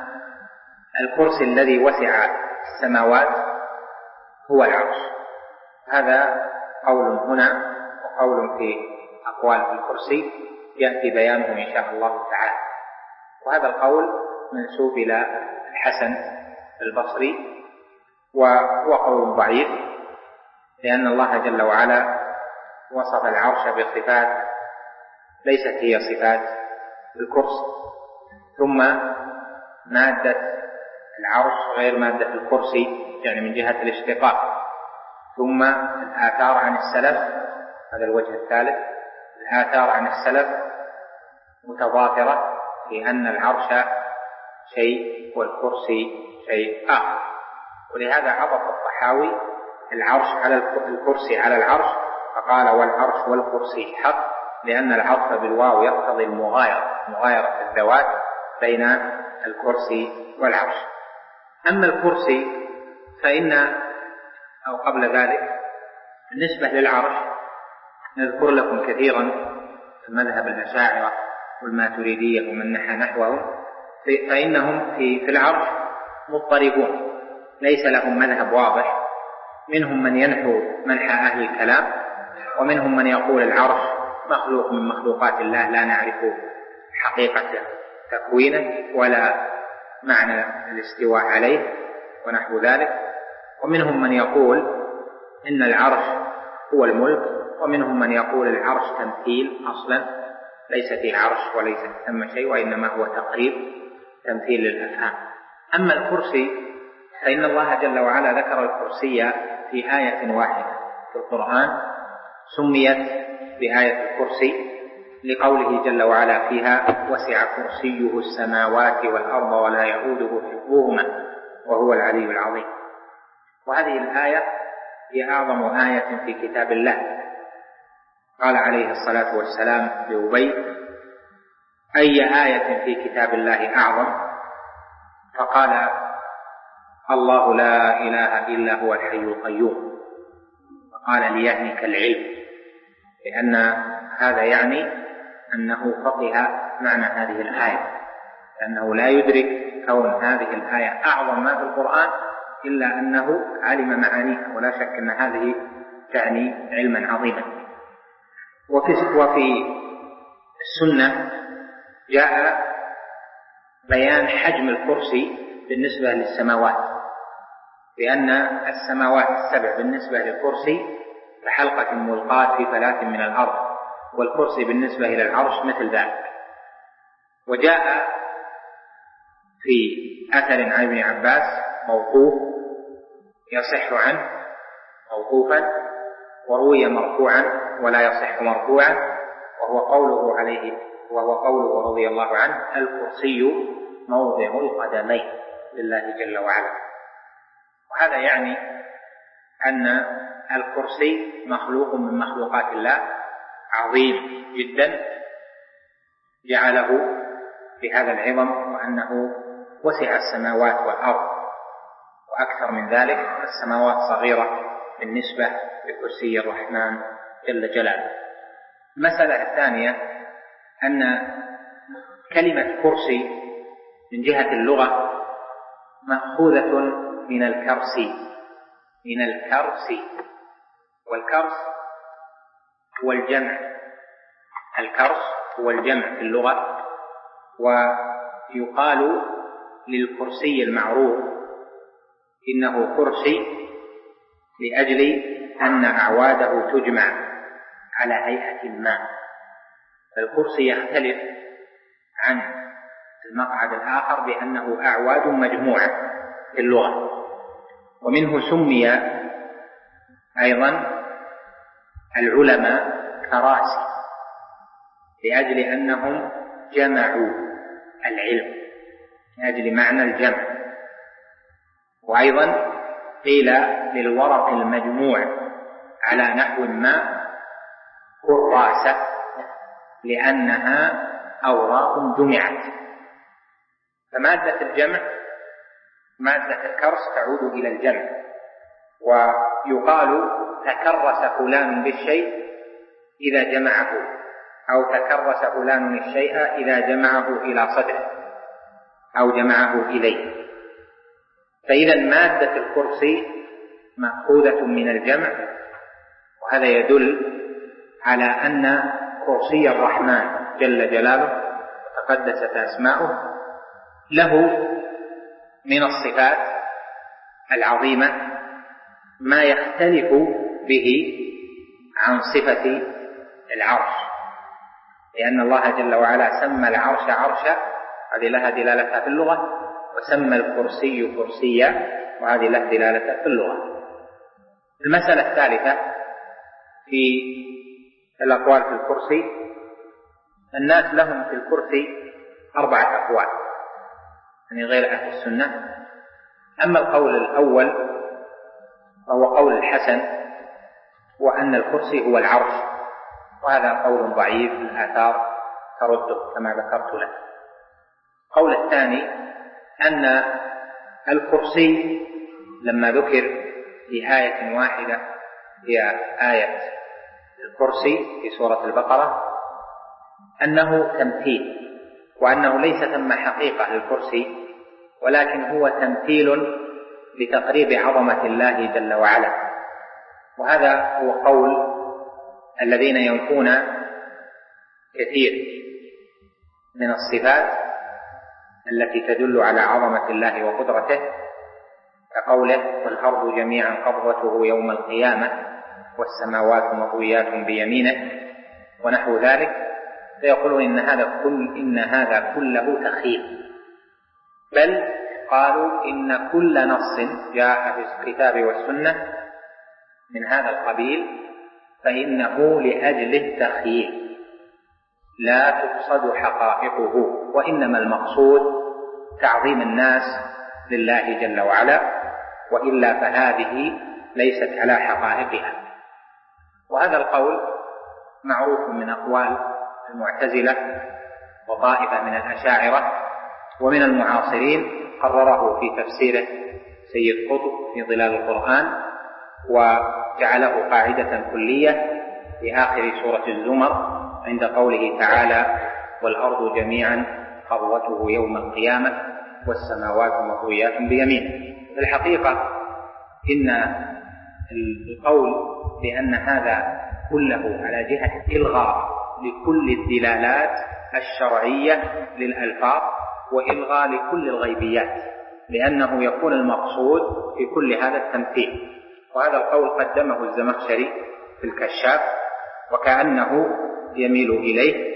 الكرسي الذي وسع السماوات هو العرش. هذا قول هنا وقول في أقوال في الكرسي يأتي بيانه إن شاء الله تعالى. وهذا القول منسوب إلى الحسن البصري، وهو قول ضعيف، لأن الله جل وعلا وصف العرش بصفات ليست هي صفات الكرسي، ثم مادة العرش غير مادة الكرسي، يعني من جهة الاشتقاق. ثم الآثار عن السلف، هذا الوجه الثالث، الآثار عن السلف متضافرة في أن العرش شيء والكرسي شيء آخر. ولهذا عطف الطحاوي العرش على الكرسي على العرش فقال والعرش والكرسي حق، لأن العطف بالواو يقتضي المغايرة، مغايرة الذوات بين الكرسي والعرش. أما الكرسي فإن أو قبل ذلك بالنسبة للعرش نذكر لكم كثيرا في مذهب الأشاعرة والماتريدية ومن نحى نحوهم، فإنهم في في العرش مضطربون، ليس لهم مذهب واضح. منهم من ينحو منحى أهل الكلام، ومنهم من يقول العرش مخلوق من مخلوقات الله لا نعرف حقيقة تكوينه ولا معنى الاستواء عليه ونحو ذلك. ومنهم من يقول إن العرش هو الملك، ومنهم من يقول العرش تمثيل أصلا، ليس فيه عرش وليس ثم شيء، وإنما هو تقريب تمثيل للأفهام. أما الكرسي فإن الله جل وعلا ذكر الكرسي في آية واحدة في القرآن سميت بآية الكرسي لقوله جل وعلا فيها وسع كرسيه السماوات والأرض ولا يؤوده حفظهما وهو العلي العظيم. وهذه الآية هي أعظم آية في كتاب الله. قال عليه الصلاة والسلام لأبي أي آية في كتاب الله أعظم؟ فقال الله لا إله إلا هو الحي القيوم. فقال ليهنك العلم، لأن هذا يعني أنه فقه معنى هذه الآية، لأنه لا يدرك كون هذه الآية أعظم ما في القرآن إلا أنه علم معانيها، ولا شك أن هذه تعني علما عظيما. وفي, وفي السنة جاء بيان حجم الكرسي بالنسبة للسماوات، لأن السماوات السبع بالنسبة للكرسي كحلقة ملقاة في فلاة من الأرض، والكرسي بالنسبة إلى العرش مثل ذلك. وجاء في أثر عن ابن عباس موقوف يصح عنه موقوفا، وروي مرفوعا ولا يصح مرفوعا، وهو قوله عليه وهو قوله رضي الله عنه الكرسي موضع القدمين لله جل وعلا. وهذا يعني أن الكرسي مخلوق من مخلوقات الله عظيم جدا جعله بهذا العظم، وأنه وسع السماوات والأرض، وأكثر من ذلك السماوات صغيرة بالنسبة لكرسي الرحمن جل جلاله. المسألة الثانية أن كلمة كرسي من جهة اللغة مأخوذة من الكرسي من الكرسي والكرس هو الجمع. الكرس هو الجمع في اللغة، ويقال للكرسي المعروف إنه كرسي لأجل أن أعواده تجمع على هيئة ما. فالكرسي يختلف عن المقعد الآخر بأنه أعواد مجموعة في اللغة. ومنه سمي أيضا العلماء كراسي لأجل أنهم جمعوا العلم، لأجل معنى الجمع. وأيضا قيل للورق المجموع على نحو ما كراسة لأنها أوراق جمعت. فمادة الجمع مادة الكرس تعود إلى الجمع، ويقال تكرس فلان بالشيء إذا جمعه، أو تكرس فلان الشيء إذا جمعه إلى صدره أو جمعه إليه. فإذا مادة الكرسي مأخوذة من الجمع، وهذا يدل على أن كرسي الرحمن جل جلاله وتقدست أسماؤه له من الصفات العظيمة ما يختلف به عن صفة العرش، لأن الله جل وعلا سمى العرش عرشا، هذه لها دلالة في اللغة، وسمى الكرسي كرسيا، وهذه لها دلالة في اللغة. المسألة الثالثة في الأقوال في الكرسي، الناس لهم في الكرسي أربعة أقوال يعني غير أهل السنة. أما القول الأول فهو قول الحسن، وأن الكرسي هو العرش، وهذا قول ضعيف، الآثار ترده كما ذكرت لك. القول الثاني أن الكرسي لما ذكر في آية واحدة هي آية الكرسي في سورة البقرة أنه تمثيل، وأنه ليس ثم حقيقة للكرسي، ولكن هو تمثيل لتقريب عظمة الله جل وعلا. وهذا هو قول الذين ينفون كثير من الصفات التي تدل على عظمة الله وقدرته، كقوله والأرض جميعا قبضته يوم القيامة والسماوات مطويات بيمينه ونحو ذلك، فيقولون إن هذا كل إن هذا كله تخيل، بل قالوا إن كل نص جاء في الكتاب والسنة من هذا القبيل فإنه لأجل التخييل لا تقصد حقائقه، وإنما المقصود تعظيم الناس لله جل وعلا، وإلا فهذه ليست على حقائقها. وهذا القول معروف من أقوال المعتزلة وطائفة من الأشاعرة ومن المعاصرين، قرره في تفسيره سيد قطب في ظلال القرآن، وجعله قاعدة كلية في آخر سورة الزمر عند قوله تعالى والأرض جميعا قبضته يوم القيامة والسماوات مطويات بيمينه. في الحقيقة إن القول بأن هذا كله على جهة إلغاء لكل الدلالات الشرعية للألفاظ وإلغاء لكل الغيبيات، لأنه يكون المقصود في كل هذا التمثيل. وهذا القول قدمه الزمخشري في الكشاف وكأنه يميل إليه،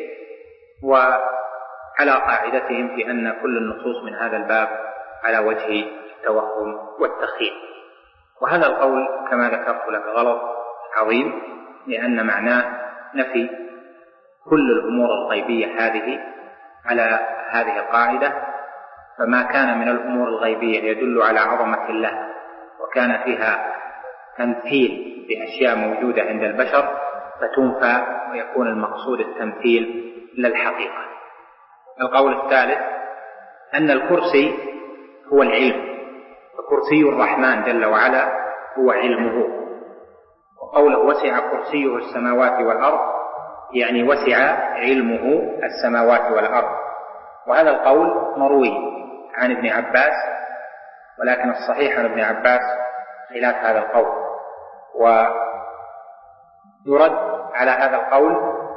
وعلى قاعدتهم في أن كل النصوص من هذا الباب على وجه التوهم والتخيل. وهذا القول كما ذكرت لك غلط عظيم، لأن معناه نفي كل الأمور الغيبية هذه على هذه القاعدة، فما كان من الأمور الغيبية يدل على عظمة الله وكان فيها تمثيل بأشياء موجودة عند البشر فتنفى ويكون المقصود التمثيل للحقيقة. القول الثالث أن الكرسي هو العلم، وكرسي الرحمن جل وعلا هو علمه، وقوله وسع كرسيه السماوات والأرض يعني وسع علمه السماوات والأرض. وهذا القول مروي عن ابن عباس، ولكن الصحيح عن ابن عباس خلاف هذا القول، ويرد على هذا القول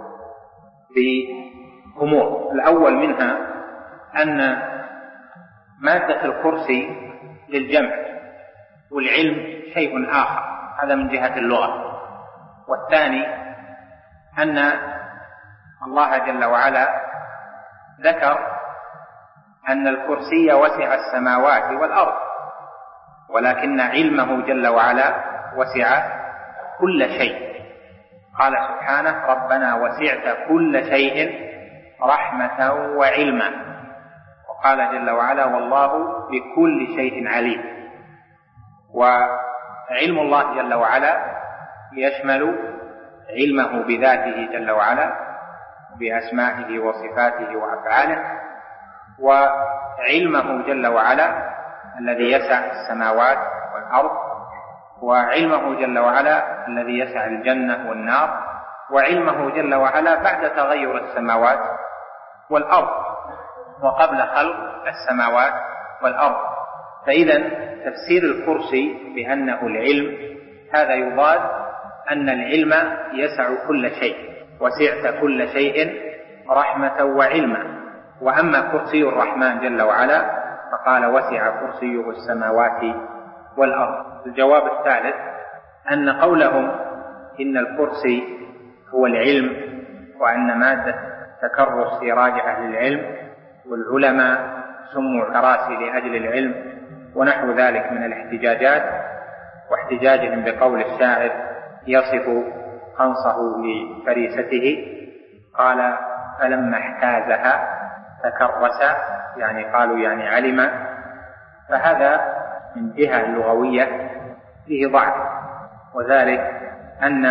بأمور. الأول منها أن مادة الكرسي للجمع، والعلم شيء آخر، هذا من جهة اللغة. والثاني أن الله جل وعلا ذكر أن الكرسي وسع السماوات والأرض، ولكن علمه جل وعلا وسع كل شيء. قال سبحانه ربنا وسعت كل شيء رحمة وعلما، وقال جل وعلا والله بكل شيء عليم. وعلم الله جل وعلا يشمل علمه بذاته جل وعلا بأسمائه وصفاته وأفعاله، وعلمه جل وعلا الذي يسع السماوات والأرض، وعلمه جل وعلا الذي يسع الجنة والنار، وعلمه جل وعلا بعد تغير السماوات والأرض وقبل خلق السماوات والأرض. فإذا تفسير الكرسي بأنه العلم هذا يضاد أن العلم يسع كل شيء، وسعت كل شيء رحمة وعلما. وأما كرسي الرحمن جل وعلا فقال وسع كرسيه السماوات والأرض. الجواب الثالث أن قولهم إن الكرسي هو العلم وأن مادة تكرس في راجعة للعلم والعلماء سموا كراسي لأجل العلم ونحو ذلك من الاحتجاجات، واحتجاجهم بقول الشاعر يصف قنصه لفريسته قال فلما احتازها تكرس، يعني قالوا يعني علم. فهذا من جهة اللغوية فيه ضعف، وذلك أن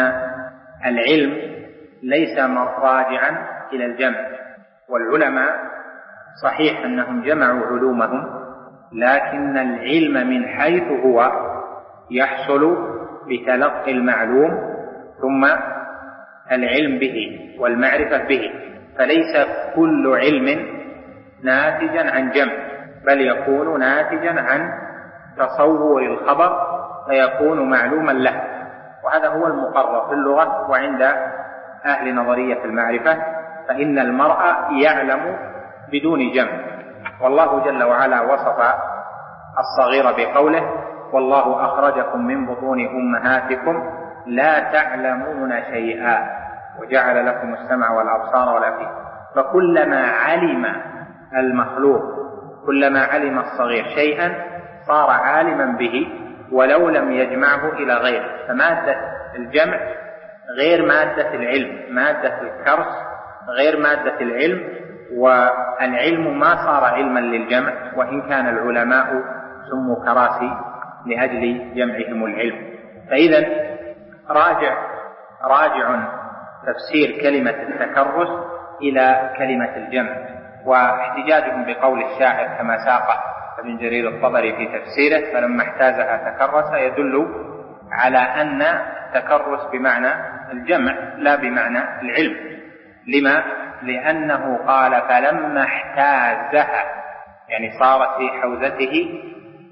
العلم ليس راجعا إلى الجمع، والعلماء صحيح أنهم جمعوا علومهم، لكن العلم من حيث هو يحصل بتلقي المعلوم ثم العلم به والمعرفة به، فليس كل علم ناتجا عن جمع، بل يكون ناتجا عن تصور الخبر فيكون معلوما له. وهذا هو المقرر في اللغة وعند أهل نظرية المعرفة، فإن المرء يعلم بدون جمع. والله جل وعلا وصف الصغير بقوله والله أخرجكم من بطون أمهاتكم لا تعلمون شيئا وجعل لكم السمع والأبصار والأفئدة. فكلما علم المخلوق، كلما علم الصغير شيئا صار عالما به ولو لم يجمعه إلى غيره. فمادة الجمع غير مادة العلم، مادة الكرس غير مادة العلم، والعلم ما صار علما للجمع وإن كان العلماء سموا كراسي لأجل جمعهم العلم. فإذا راجع راجع تفسير كلمة التكرس إلى كلمة الجمع، واحتجاجهم بقول الشاعر كما ساق ابن جرير الطبري في تفسيره فلما احتازها تكرس يدل على أن التكرس بمعنى الجمع لا بمعنى العلم. لما؟ لأنه قال فلما احتازها، يعني صارت في حوزته،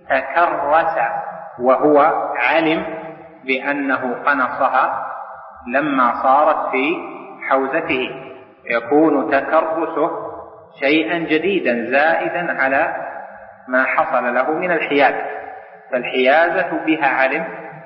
تكرس وهو علم بأنه قنصها لما صارت في حوزته، يكون تكرسه شيئا جديدا زائدا على ما حصل له من الحيازة. فالحيازة بها علم،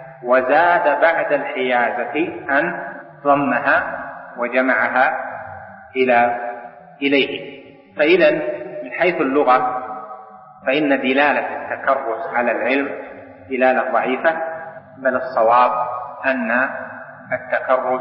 وزاد بعد الحيازة أن ضمها وجمعها إلى إليه. فإذا من حيث اللغة فإن دلالة التكرس على العلم دلالة ضعيفة، بل الصواب أن التكرس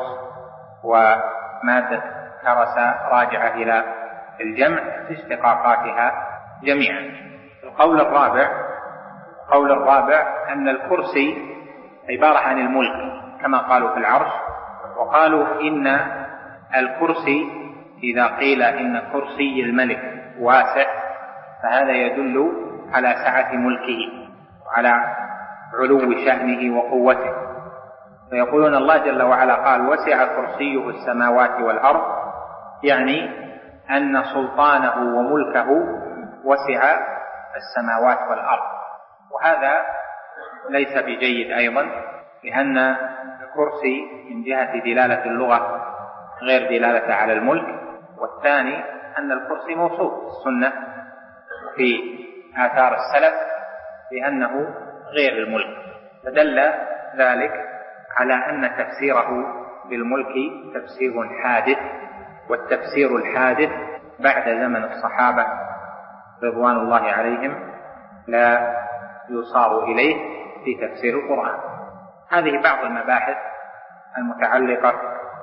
ومادة كرس راجعة إلى الجمع في اشتقاقاتها جميعا. القول الرابع القول الرابع أن الكرسي عبارة عن الملك كما قالوا في العرش، وقالوا إن الكرسي إذا قيل إن كرسي الملك واسع فهذا يدل على سعة ملكه وعلى علو شأنه وقوته. فيقولون الله جل وعلا قال وسع كرسيه السماوات والأرض، يعني أن سلطانه وملكه وسع السماوات والأرض. وهذا ليس بجيد أيضا، لأن الكرسي من جهة دلالة اللغة غير دلالة على الملك، والثاني أن الكرسي موصوف في السنة وفي آثار السلف بأنه غير الملك، فدل ذلك على أن تفسيره بالملك تفسير حادث، والتفسير الحادث بعد زمن الصحابة رضوان الله عليهم لا يصار إليه في تفسير القرآن. هذه بعض المباحث المتعلقة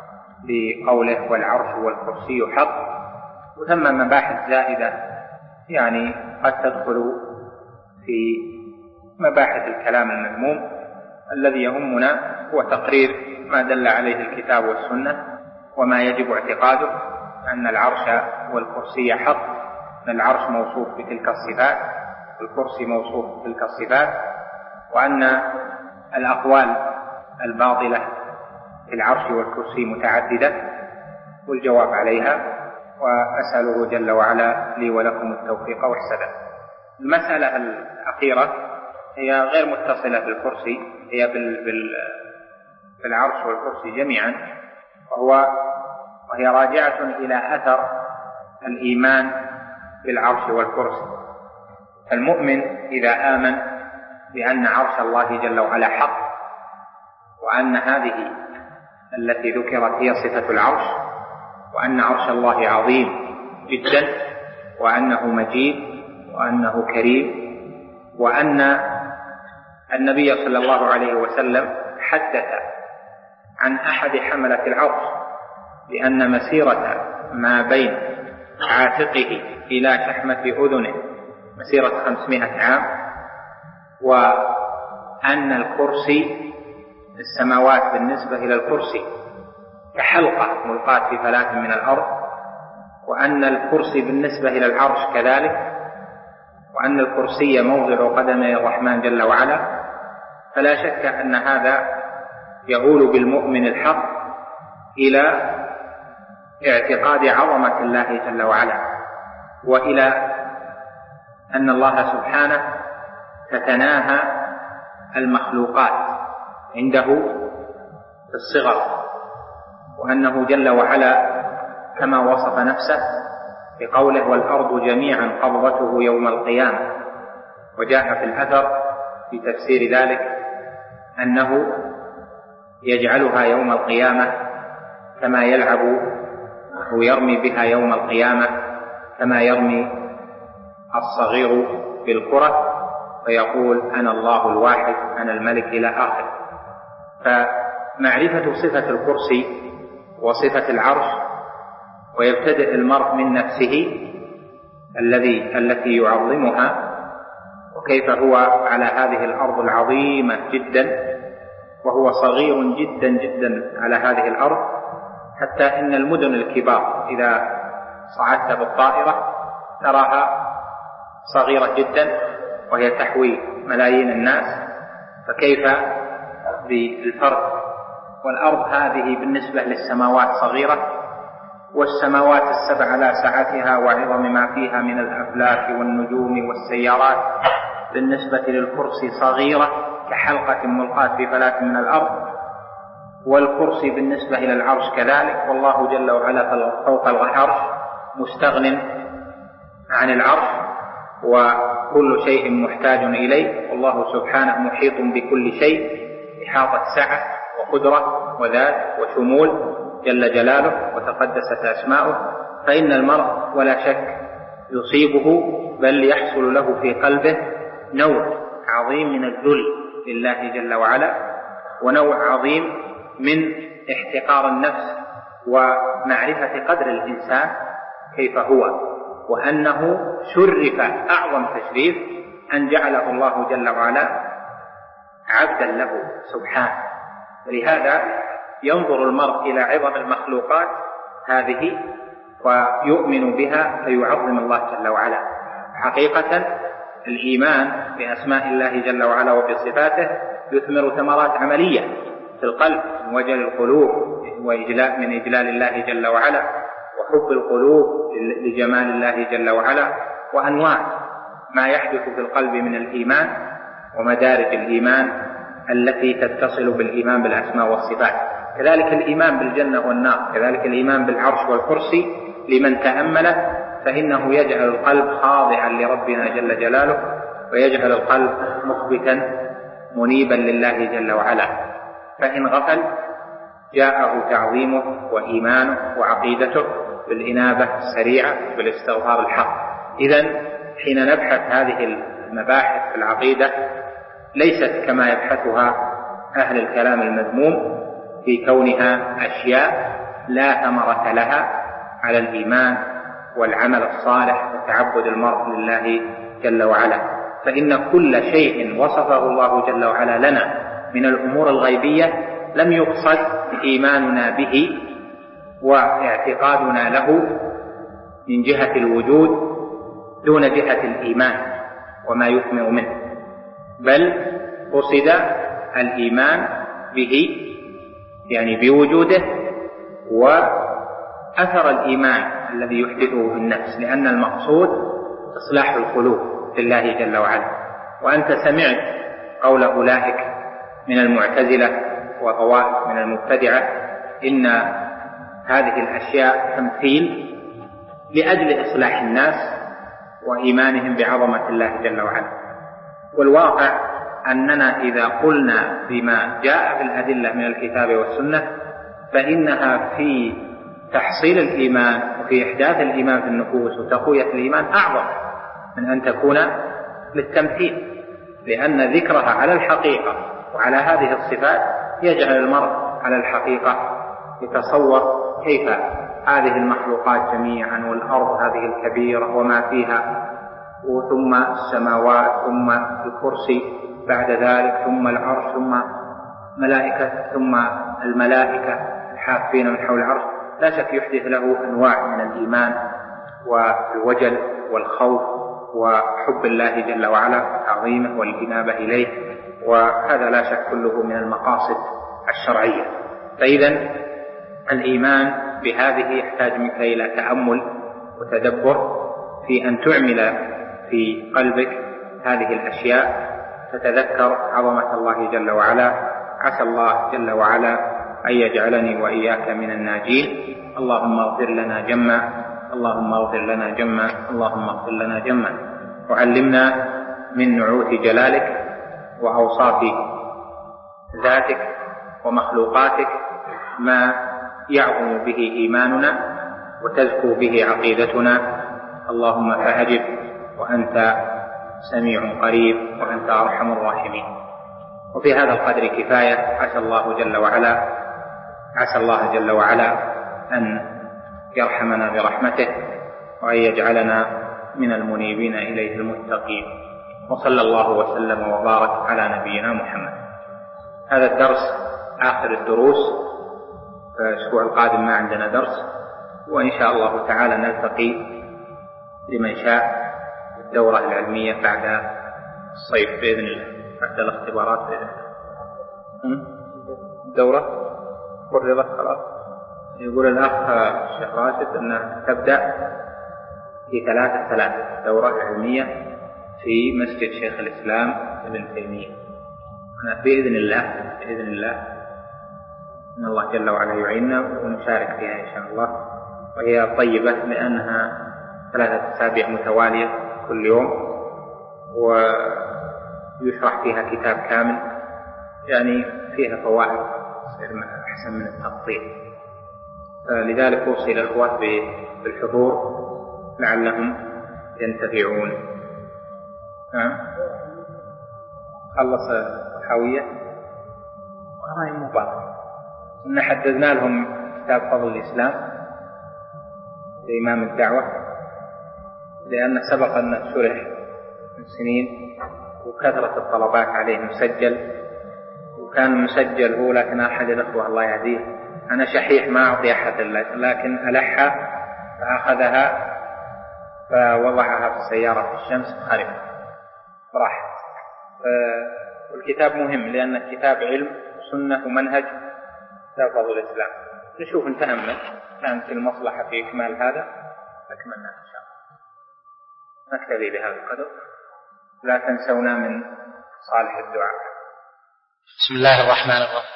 بقوله والعرش والكرسي حق، وثم مباحث زائدة يعني قد تدخل في مباحث الكلام المذموم. الذي يهمنا هو تقرير ما دل عليه الكتاب والسنة وما يجب اعتقاده، أن العرش والكرسي حق، أن العرش موصوف بتلك الصفات والكرسي موصوف بتلك الصفات، وأن الأقوال الباطلة العرش والكرسي متعددة، والجواب عليها، وأسأله جل وعلا لي ولكم التوفيق والسداد. المسألة الأخيرة هي غير متصلة بالكرسي، هي بالعرش والكرسي جميعا، وهو وهي راجعة إلى أثر الإيمان بالعرش والكرسي. المؤمن إذا آمن بأن عرش الله جل وعلا حق، وأن هذه التي ذكرت هي صفة العرش، وأن عرش الله عظيم جدا، وأنه مجيد، وأنه كريم، وأن النبي صلى الله عليه وسلم حدث عن أحد حملة العرش بأن مسيرة ما بين عاتقه إلى شحمة أذنه مسيرة خمسمائة عام، وأن الكرسي السماوات بالنسبة إلى الكرسي كحلقة ملقاة في فلاة من الأرض، وأن الكرسي بالنسبة إلى العرش كذلك، وأن الكرسي موضع قدمي الرحمن جل وعلا. فلا شك أن هذا يؤول بالمؤمن الحق إلى اعتقاد عظمة الله جل وعلا، وإلى أن الله سبحانه تتناهى المخلوقات عنده في الصغر، وأنه جل وعلا كما وصف نفسه بقوله والأرض جميعا قبضته يوم القيامة. وجاء في الأثر في تفسير ذلك أنه يجعلها يوم القيامة كما يلعب أو يرمي بها يوم القيامة كما يرمي الصغير بالكرة، فيقول أنا الله الواحد أنا الملك إلى آخر. فمعرفة صفة الكرسي وصفة العرش، ويبتدئ المرء من نفسه الذي التي يعظمها، وكيف هو على هذه الأرض العظيمة جدا وهو صغير جدا جدا على هذه الأرض، حتى إن المدن الكبار إذا صعدت بالطائرة تراها صغيرة جدا وهي تحوي ملايين الناس، فكيف بالفرق؟ والأرض هذه بالنسبة للسماوات صغيرة، والسماوات السبع على سعتها وعظم ما فيها من الأفلاك والنجوم والسيارات بالنسبة للكرسي صغيرة كحلقة ملقاة في فلاة من الأرض، والكرسي بالنسبة إلى العرش كذلك، والله جل وعلا فوق العرش مستغن عن العرش، وكل شيء محتاج إليه، والله سبحانه محيط بكل شيء إحاطة سعة وقدرة وذات وشمول جل جلاله وتقدست أسماؤه. فإن المرء ولا شك يصيبه بل يحصل له في قلبه نوع عظيم من الذل لله جل وعلا، ونوع عظيم من احتقار النفس ومعرفة قدر الإنسان كيف هو، وأنه شرف أعظم تشريف أن جعله الله جل وعلا عبدا له سبحانه. ولهذا ينظر المرء إلى عظم المخلوقات هذه ويؤمن بها فيعظم الله جل وعلا. حقيقة الإيمان بأسماء الله جل وعلا وبصفاته يثمر ثمرات عملية في القلب من وجل القلوب وإجلاء من إجلال الله جل وعلا، وحب القلوب لجمال الله جل وعلا، وأنواع ما يحدث في القلب من الإيمان ومدارج الإيمان التي تتصل بالإيمان بالأسماء والصفات. كذلك الإيمان بالجنة والنار، كذلك الإيمان بالعرش والكرسي لمن تأمله فإنه يجعل القلب خاضعا لربنا جل جلاله، ويجعل القلب مخبتا منيبا لله جل وعلا. فإن غفل جاءه تعظيمه وإيمانه وعقيدته بالإنابة السريعة بالاستغفار الحق. إذن حين نبحث هذه المباحث في العقيدة ليست كما يبحثها أهل الكلام المذموم في كونها أشياء لا ثمرة لها على الإيمان والعمل الصالح وتعبد المرء لله جل وعلا. فإن كل شيء وصفه الله جل وعلا لنا من الأمور الغيبية لم يقصد إيماننا به واعتقادنا له من جهة الوجود دون جهة الإيمان وما يثمر منه، بل قصد الإيمان به يعني بوجوده وأثر الإيمان الذي يحدثه في النفس، لأن المقصود إصلاح القلوب لله جل وعلا. وأنت سمعت قول أولئك من المعتزلة وطوائف من المبتدعة إن هذه الأشياء تمثيل لأجل إصلاح الناس وإيمانهم بعظمة الله جل وعلا. والواقع أننا إذا قلنا بما جاء في الأدلة من الكتاب والسنة فإنها في تحصيل الإيمان وفي إحداث الإيمان في النفوس وتقوية الإيمان أعظم من أن تكون للتمثيل، لأن ذكرها على الحقيقة وعلى هذه الصفات يجعل المرء على الحقيقة يتصور كيف هذه المخلوقات جميعا والأرض هذه الكبيرة وما فيها، ثم السماوات، ثم الكرسي، بعد ذلك ثم العرش، ثم ملائكة، ثم الملائكة الحافين من حول العرش. لا شك يحدث له أنواع من الإيمان والوجل والخوف وحب الله جل وعلا وتعظيمه والإنابة إليه، وهذا لا شك كله من المقاصد الشرعية. فإذا الإيمان بهذه يحتاج منك إلى تأمل وتدبر في أن تعمل في قلبك هذه الأشياء، تتذكر عظمة الله جل وعلا. عسى الله جل وعلا أن يجعلني وإياك من الناجين. اللهم اغفر لنا جمّا، اللهم اغفر لنا جمّا، اللهم اغفر لنا جمّا، وعلمنا من نعوت جلالك وأوصاف ذاتك ومخلوقاتك ما يعظم به إيماننا وتزكو به عقيدتنا. اللهم فأجب وأنت سميع قريب وأنت أرحم الراحمين. وفي هذا القدر كفاية. عسى الله جل وعلا عسى الله جل وعلا أن يرحمنا برحمته وأن يجعلنا من المنيبين إليه المتقين. وصلى الله وسلم وبارك على نبينا محمد. هذا الدرس آخر الدروس، فالأسبوع القادم ما عندنا درس، وإن شاء الله تعالى نلتقي لمن شاء الدورة العلمية بعد الصيف بإذن الله، بعد الاختبارات بإذن الله. الدورة قررت خلاص. يقول الأخ الشيخ راشد أنها تبدأ في ثلاثة ثلاثة دورة علمية في مسجد شيخ الإسلام ابن تيمية. أنا بإذن الله بإذن الله إن الله جل وعلا يعيننا ونشارك فيها إن شاء الله. وهي طيبة لأنها ثلاثة أسابيع متوالية كل يوم، ويشرح فيها كتاب كامل، يعني فيها فوائد أحسن من التقطيع. لذلك أوصي الأخوات بالحضور لعلهم ينتفعون. خلص الحاوية وهاي مبارك. إن حددنا لهم كتاب فضل الإسلام لإمام الدعوة، لأن سبق أن شرح من سنين وكثرة الطلبات عليه مسجل، وكان مسجل هو، لكن أحد الأخوة الله يهديه أنا شحيح ما أعطي أحد، لكن ألحها فأخذها فوضعها في السيارة في الشمس خرب راحت. والكتاب مهم لأن الكتاب علم وسنة ومنهج، كتاب فضل الإسلام. نشوف نتأمل كانت المصلحة في إكمال هذا أكملنا إن شاء الله. نكتفي بهذا القدر. لا تنسونا من صالح الدعاء. بسم الله الرحمن الرحيم.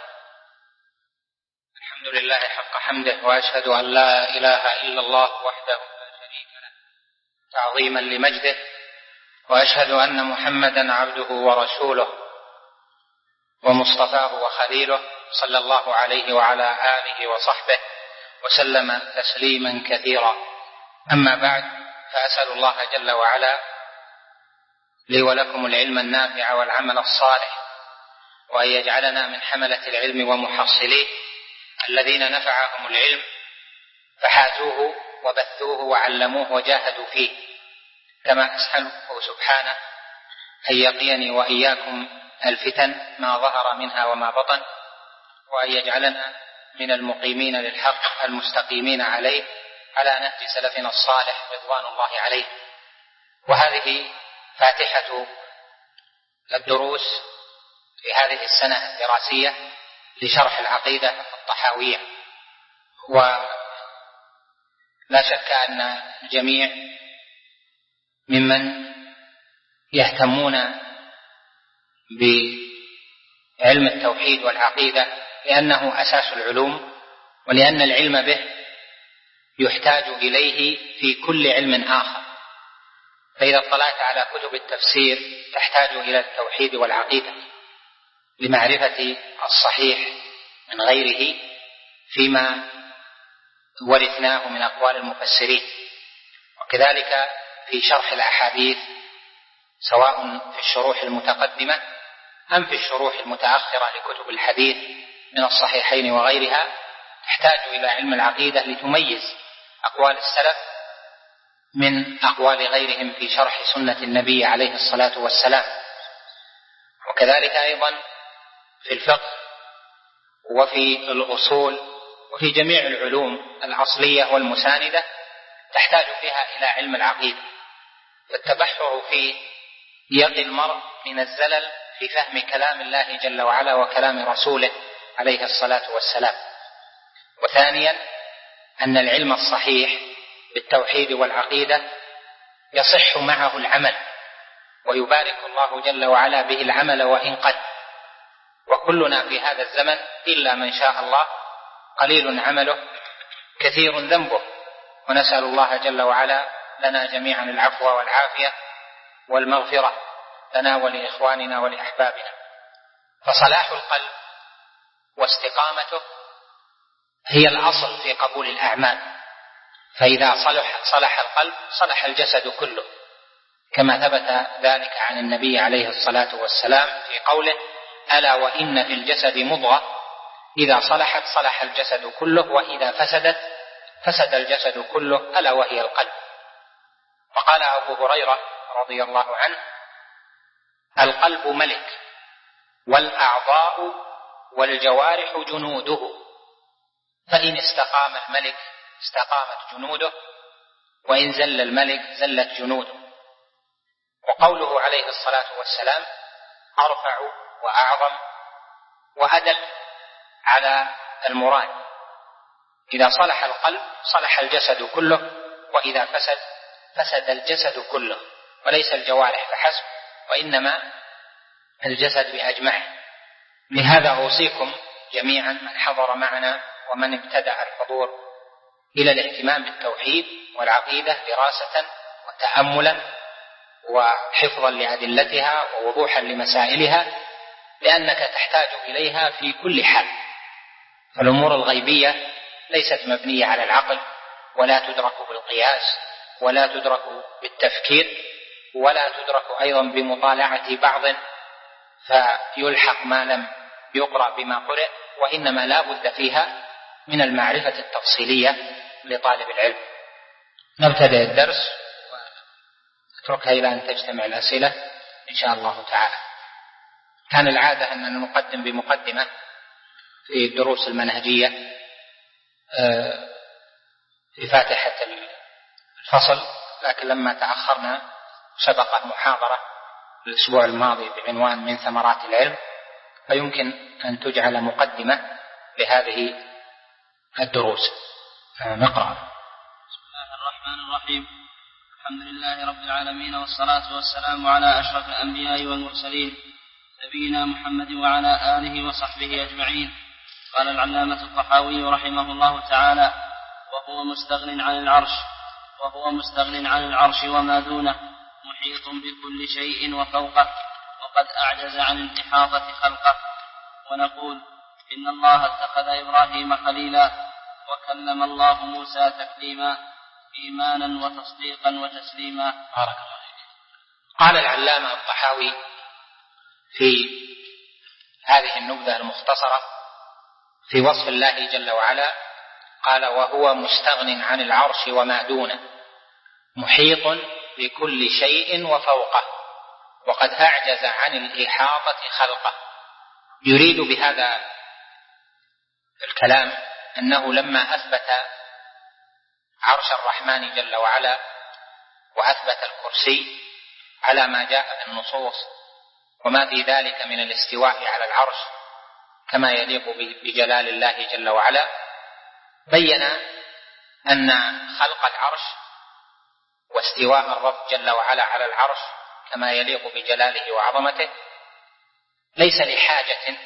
الحمد لله حق حمده، وأشهد أن لا إله إلا الله وحده لا شريك له تعظيما لمجده، وأشهد أن محمدا عبده ورسوله ومصطفاه وخليله صلى الله عليه وعلى آله وصحبه وسلم تسليما كثيرا. أما بعد، فأسأل الله جل وعلا لي ولكم العلم النافع والعمل الصالح، وأن يجعلنا من حملة العلم ومحصليه الذين نفعهم العلم فحازوه وبثوه وعلموه وجاهدوا فيه. كما أسأله سبحانه أن يقيني وإياكم الفتن ما ظهر منها وما بطن، وأن يجعلنا من المقيمين للحق المستقيمين عليه على نهج سلفنا الصالح رضوان الله عليه. وهذه فاتحة الدروس في هذه السنة الدراسية لشرح العقيدة الطحاوية. ولا شك أن الجميع ممن يهتمون بعلم التوحيد والعقيدة لأنه أساس العلوم، ولأن العلم به يحتاج إليه في كل علم آخر. فإذا اطلعت على كتب التفسير تحتاج إلى التوحيد والعقيدة لمعرفة الصحيح من غيره فيما ورثناه من أقوال المفسرين. وكذلك في شرح الأحاديث سواء في الشروح المتقدمة أم في الشروح المتأخرة لكتب الحديث من الصحيحين وغيرها تحتاج إلى علم العقيدة لتميز أقوال السلف من أقوال غيرهم في شرح سنة النبي عليه الصلاة والسلام. وكذلك أيضا في الفقه وفي الأصول وفي جميع العلوم الأصلية والمساندة تحتاج فيها إلى علم العقيدة. فالتبحر فيه يقي المرء من الزلل في فهم كلام الله جل وعلا وكلام رسوله عليه الصلاة والسلام. وثانيا أن العلم الصحيح بالتوحيد والعقيدة يصح معه العمل، ويبارك الله جل وعلا به العمل وإن قل. وكلنا في هذا الزمن إلا من شاء الله قليل عمله كثير ذنبه، ونسأل الله جل وعلا لنا جميعا العفو والعافية والمغفرة لنا ولإخواننا ولأحبابنا. فصلاح القلب واستقامته هي الأصل في قبول الأعمال، فإذا صلح, صلح القلب صلح الجسد كله، كما ثبت ذلك عن النبي عليه الصلاة والسلام في قوله: ألا وإن في الجسد مضغة إذا صلحت صلح الجسد كله وإذا فسدت فسد الجسد كله ألا وهي القلب. وقال أبو هريرة رضي الله عنه: القلب ملك والأعضاء والجوارح جنوده، فإن استقام الملك استقامت جنوده، وإن زل الملك زلت جنوده. وقوله عليه الصلاة والسلام أرفع وأعظم وأدل على المراد. إذا صلح القلب صلح الجسد كله، وإذا فسد فسد الجسد كله، وليس الجوارح فحسب وإنما الجسد بأجمعه. لهذا أوصيكم جميعا من حضر معنا ومن ابتدأ الحضور إلى الاهتمام بالتوحيد والعقيدة دراسة وتأملا وحفظا لأدلتها ووضوحا لمسائلها، لأنك تحتاج إليها في كل حال. فالأمور الغيبية ليست مبنية على العقل، ولا تدرك بالقياس، ولا تدرك بالتفكير، ولا تدرك أيضا بمطالعة بعض فيلحق ما لم يقرأ بما قرأ، وإنما لا بد فيها من المعرفة التفصيلية لطالب العلم. نبتدأ الدرس ونتركها إلى أن تجتمع الأسئلة إن شاء الله تعالى. كان العادة أننا نقدم بمقدمة في الدروس المنهجية في فاتحة الفصل، لكن لما تأخرنا سبق المحاضرة الأسبوع الماضي بعنوان من ثمرات العلم، فيمكن أن تجعل مقدمة لهذه الدروس. نقرأ. بسم الله الرحمن الرحيم. الحمد لله رب العالمين، والصلاة والسلام على أشرف الأنبياء والمرسلين نبينا محمد وعلى آله وصحبه أجمعين. قال العلامة الطحاوي رحمه الله تعالى: وهو مستغن عن العرش وهو مستغن عن العرش وما دونه، محيط بكل شيء وفوقه، وقد أعجز عن الإحاطة خلقه. ونقول إن الله اتخذ إبراهيم خليلا، وكلم الله موسى تكليما، إيمانا وتصديقا وتسليما. بارك الله فيك. قال العلامة الطحاوي في هذه النبذة المختصرة في وصف الله جل وعلا، قال: وهو مستغن عن العرش وما دونه، محيط بكل شيء وفوقه، وقد أعجز عن الإحاطة خلقه. يريد بهذا الكلام أنه لما أثبت عرش الرحمن جل وعلا وأثبت الكرسي على ما جاء في النصوص، وما في ذلك من الاستواء على العرش كما يليق بجلال الله جل وعلا، بين أن خلق العرش واستواء الرب جل وعلا على العرش كما يليق بجلاله وعظمته ليس لحاجة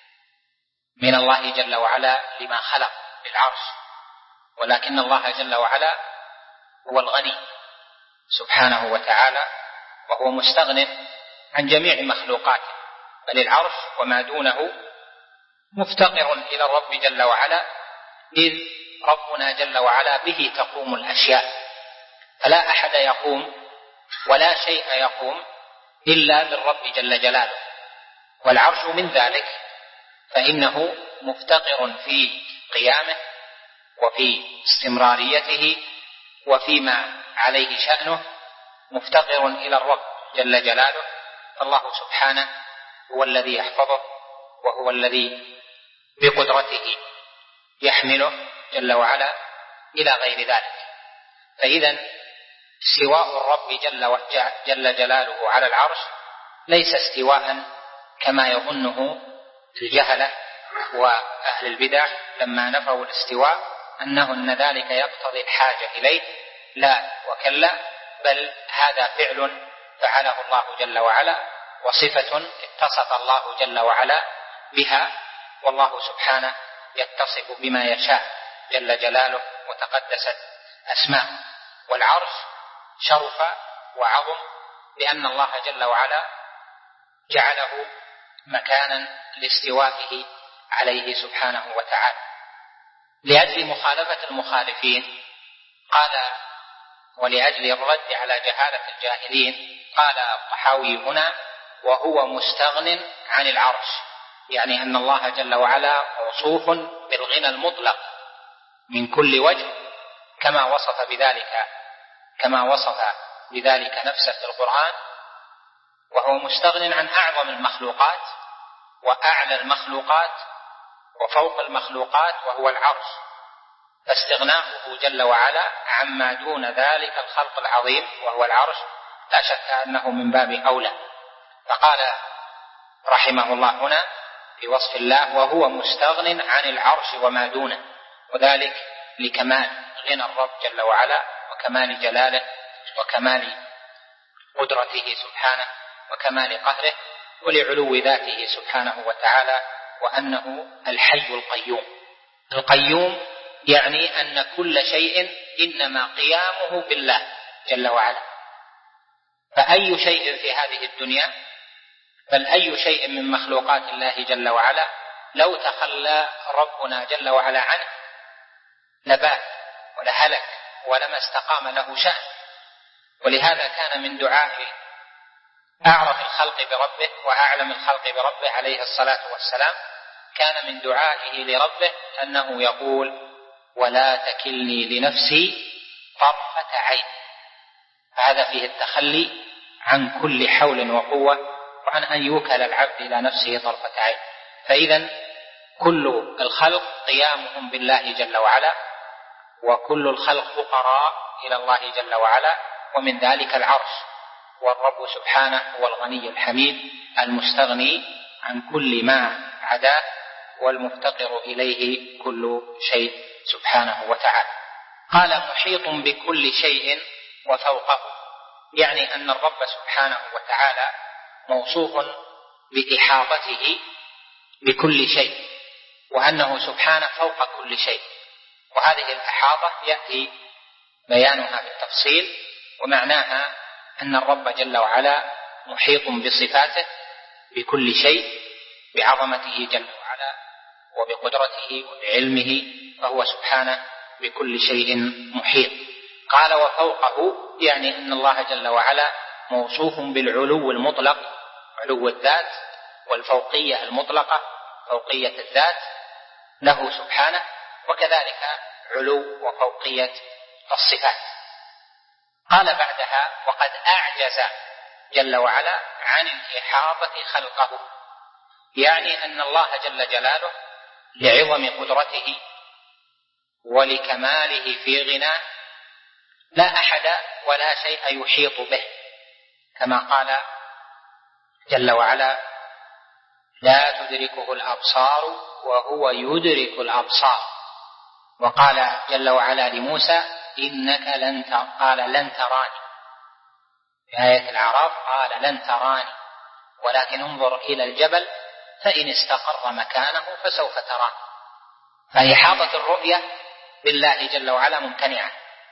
من الله جل وعلا لما خلق بالعرش، ولكن الله جل وعلا هو الغني سبحانه وتعالى، وهو مستغن عن جميع مخلوقاته، بل العرش وما دونه مفتقر إلى الرب جل وعلا، إذ ربنا جل وعلا به تقوم الأشياء، فلا أحد يقوم ولا شيء يقوم إلا بالرب جل جلاله، والعرش من ذلك، فإنه مفتقر في قيامه وفي استمراريته وفيما عليه شأنه، مفتقر إلى الرب جل جلاله. الله سبحانه هو الذي يحفظه، وهو الذي بقدرته يحمله جل وعلا إلى غير ذلك. فإذا استواء الرب جل, جل جلاله على العرش ليس استواء كما يظنه الجهلة وأهل البدع لما نفوا الاستواء أنه أن ذلك يقتضي الحاجة إليه، لا وكلا، بل هذا فعل فعله الله جل وعلا وصفة اتصف الله جل وعلا بها، والله سبحانه يتصف بما يشاء جل جلاله وتقدست أسماء. والعرش شرف وعظم لأن الله جل وعلا جعله مكانا لاستوائه عليه سبحانه وتعالى. لأجل مخالفة المخالفين قال، ولأجل الرد على جهالة الجاهلين قال الطحاوي هنا: وهو مستغن عن العرش، يعني أن الله جل وعلا موصوف بالغنى المطلق من كل وجه، كما وصف بذلك كما وصف بذلك نفسه في القرآن، وهو مستغن عن أعظم المخلوقات وأعلى المخلوقات وفوق المخلوقات وهو العرش، فاستغناؤه جل وعلا عما دون ذلك الخلق العظيم وهو العرش لا شك أنه من باب أولى. فقال رحمه الله هنا في وصف الله: وهو مستغن عن العرش وما دونه، وذلك لكمال غنى الرب جل وعلا وكمال جلاله وكمال قدرته سبحانه وكمال قهره، ولعلو ذاته سبحانه وتعالى، وأنه الحي القيوم. القيوم يعني أن كل شيء إنما قيامه بالله جل وعلا، فأي شيء في هذه الدنيا بل أي شيء من مخلوقات الله جل وعلا لو تخلى ربنا جل وعلا عنه لبات ولهلك ولما استقام له شأن. ولهذا كان من دعاء أعرف الخلق بربه وأعلم الخلق بربه عليه الصلاة والسلام، كان من دعائه لربه أنه يقول: ولا تكلني لنفسي طرفة عين. هذا فيه التخلي عن كل حول وقوة وعن أن يوكل العبد إلى نفسه طرفة عين. فإذا كل الخلق قيامهم بالله جل وعلا، وكل الخلق فقراء إلى الله جل وعلا، ومن ذلك العرش. والرب سبحانه هو الغني الحميد المستغني عن كل ما عداه والمفتقر إليه كل شيء سبحانه وتعالى. قال: محيط بكل شيء وفوقه، يعني أن الرب سبحانه وتعالى موصوف بإحاطته بكل شيء، وأنه سبحانه فوق كل شيء. وهذه الإحاطة يأتي بيانها بالتفصيل، ومعناها أن الرب جل وعلا محيط بصفاته بكل شيء، بعظمته جل وعلا وبقدرته وبعلمه، فهو سبحانه بكل شيء محيط. قال: وفوقه، يعني أن الله جل وعلا موصوف بالعلو المطلق، علو الذات، والفوقية المطلقة، فوقية الذات له سبحانه، وكذلك علو وفوقية الصفات. قال بعدها: وقد أعجز جل وعلا عن الإحاطة خلقه، يعني أن الله جل جلاله لعظم قدرته ولكماله في غناه لا أحد ولا شيء يحيط به، كما قال جل وعلا لا تدركه الأبصار وهو يدرك الأبصار. وقال جل وعلا لموسى إنك لن قال لن تراني في آية الأعراف، قال لن تراني ولكن انظر إلى الجبل فإن استقر مكانه فسوف تراني. فإحاطة الرؤية بالله جل وعلا ممتنعة،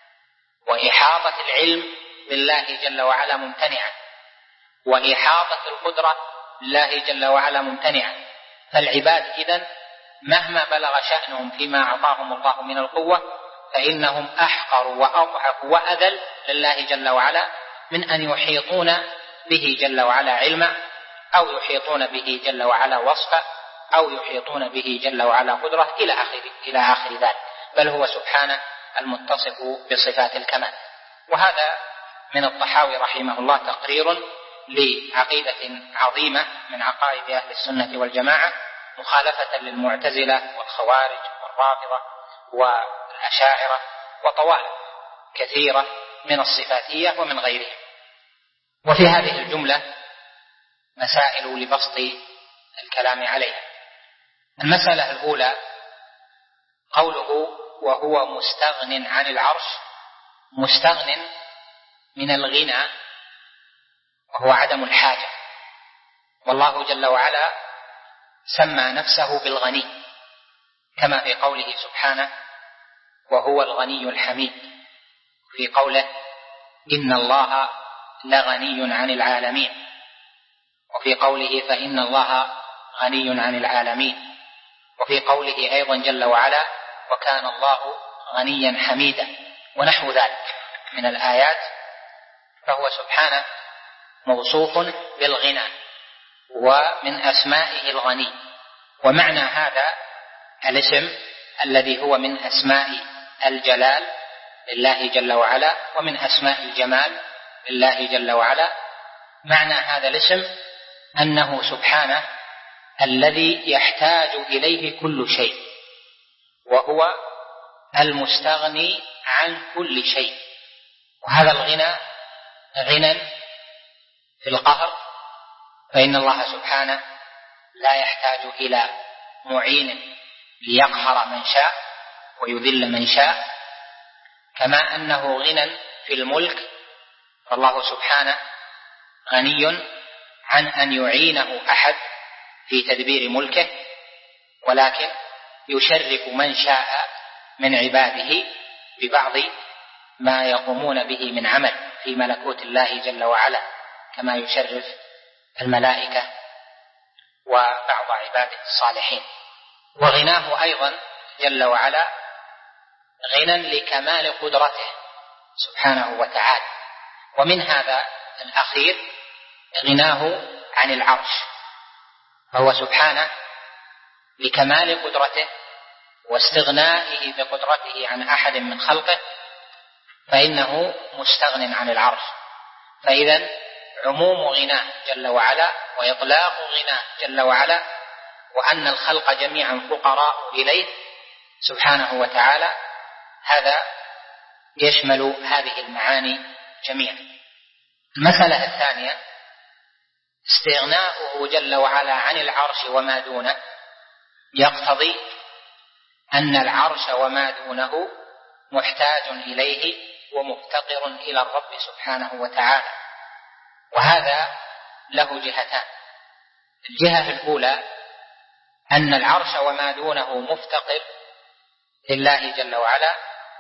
وإحاطة العلم بالله جل وعلا ممتنعة، وإحاطة القدرة بالله جل وعلا ممتنعة. فالعباد إذن مهما بلغ شأنهم فيما أعطاهم الله من القوة فإنهم أحقر وأضعف وأذل لله جل وعلا من أن يحيطون به جل وعلا علما، أو يحيطون به جل وعلا وصفا، أو يحيطون به جل وعلا قدرة إلى آخر إلى آخر ذلك، بل هو سبحانه المتصف بصفات الكمال. وهذا من الطحاوي رحمه الله تقرير لعقيدة عظيمة من عقائد أهل السنة والجماعة، مخالفة للمعتزلة والخوارج والرافضة والأشاعرة وطوائف كثيرة من الصفاتية ومن غيرهم. وفي هذه الجملة مسائل لبسط الكلام عليها. المسألة الأولى قوله وهو مستغن عن العرش، مستغن من الغنى وهو عدم الحاجة، والله جل وعلا سمى نفسه بالغني كما في قوله سبحانه وهو الغني الحميد، في قوله إن الله لغني عن العالمين، وفي قوله فإن الله غني عن العالمين، وفي قوله أيضا جل وعلا وكان الله غنيا حميدا، ونحو ذلك من الآيات. فهو سبحانه موصوف بالغنى ومن أسمائه الغني. ومعنى هذا الاسم الذي هو من أسماء الجلال لله جل وعلا ومن أسماء الجمال لله جل وعلا، معنى هذا الاسم أنه سبحانه الذي يحتاج إليه كل شيء، وهو المستغني عن كل شيء. وهذا الغنى غنى في القهر، فإن الله سبحانه لا يحتاج إلى معين ليقهر من شاء ويذل من شاء، كما أنه غنى في الملك، فالله سبحانه غني عن أن يعينه أحد في تدبير ملكه، ولكن يشرف من شاء من عباده ببعض ما يقومون به من عمل في ملكوت الله جل وعلا، كما يشرف الملائكة وبعض عباده الصالحين. وغناه أيضا جل وعلا غنى لكمال قدرته سبحانه وتعالى، ومن هذا الأخير غناه عن العرش، فهو سبحانه لكمال قدرته واستغنائه بقدرته عن أحد من خلقه فإنه مستغن عن العرش. فإذا عموم غناه جل وعلا وإطلاق غناه جل وعلا وأن الخلق جميعا فقراء إليه سبحانه وتعالى، هذا يشمل هذه المعاني جميعا. المسألة الثانية استغناؤه جل وعلا عن العرش وما دونه يقتضي أن العرش وما دونه محتاج إليه ومفتقر إلى الرب سبحانه وتعالى، وهذا له جهتان. الجهة الأولى أن العرش وما دونه مفتقر لله جل وعلا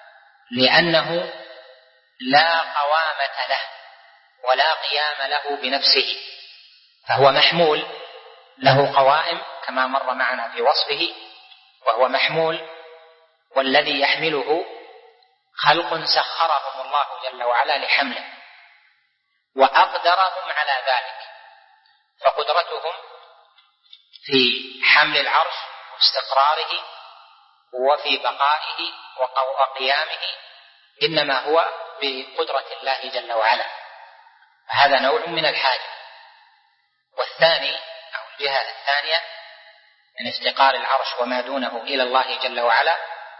لأنه لا قوامة له ولا قيام له بنفسه، فهو محمول له قوائم كما مر معنا في وصفه، وهو محمول والذي يحمله خلق سخرهم الله جل وعلا لحمله وأقدرهم على ذلك، فقدرتهم في حمل العرش واستقراره وفي بقائه وقيامه إنما هو بقدرة الله جل وعلا، هذا نوع من الحاجة. والثاني أو الجهة الثانية من استقرار العرش وما دونه إلى الله جل وعلا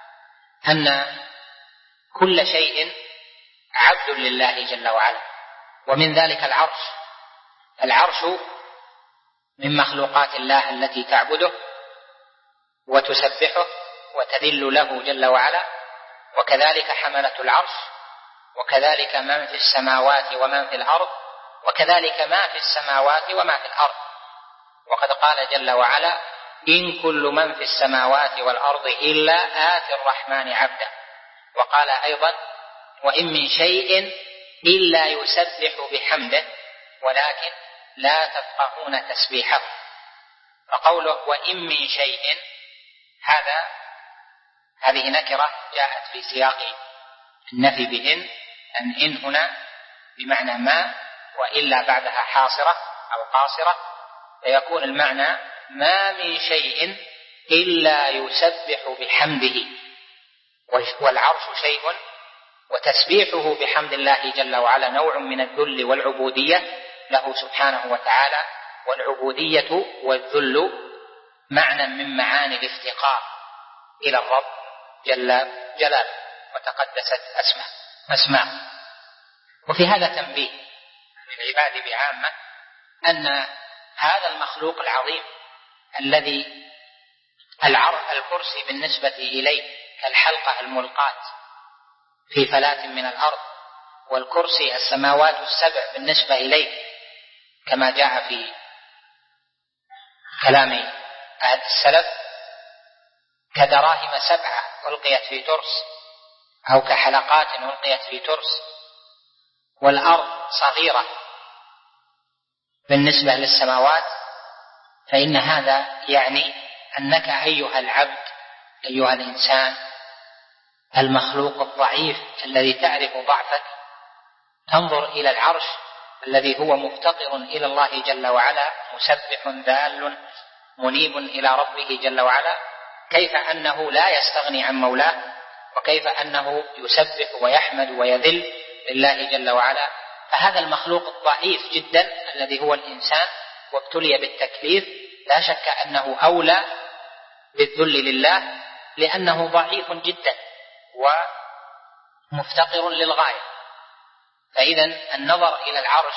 أن كل شيء عبد لله جل وعلا، ومن ذلك العرش. العرش من مخلوقات الله التي تعبده وتسبحه وتذل له جل وعلا، وكذلك حملة العرش، وكذلك من في السماوات ومن في الأرض، وكذلك ما في السماوات وما في الأرض. وقد قال جل وعلا: إن كل من في السماوات والأرض إلا آتي الرحمن عبدا. وقال أيضا: وإن من شيء إلا يسبح بحمده ولكن لا تفقهون تسبيحه. فقوله وإن من شيء هذا هذه نكرة جاءت في سياق النفي بإن، أن إن هنا بمعنى ما، وإلا بعدها حاصرة أو قاصرة، فيكون المعنى ما من شيء إلا يسبح بحمده، والعرش شيء، وتسبيحه بحمد الله جل وعلا نوع من الذل والعبودية له سبحانه وتعالى، والعبودية والذل معنى من معاني الافتقار إلى الرب جل جلاله وتقدست أسماء أسماء. وفي هذا تنبيه للعباد بعامة أن هذا المخلوق العظيم الذي الكرسي بالنسبة إليه كالحلقة الملقاة في فلاة من الأرض، والكرسي السماوات السبع بالنسبة إليه كما جاء في كلام أهل السلف كدراهم سبعة ألقيت في ترس، أو كحلقات ألقيت في ترس، والأرض صغيرة بالنسبة للسماوات، فإن هذا يعني أنك أيها العبد أيها الإنسان المخلوق الضعيف الذي تعرف ضعفك تنظر إلى العرش الذي هو مفتقر إلى الله جل وعلا، مسبح ذال منيب إلى ربه جل وعلا، كيف أنه لا يستغني عن مولاه، وكيف أنه يسبح ويحمد ويذل لله جل وعلا. فهذا المخلوق الضعيف جدا الذي هو الإنسان وابتلي بالتكليف لا شك أنه أولى بالذل لله، لأنه ضعيف جدا ومفتقر للغاية. فإذا النظر إلى العرش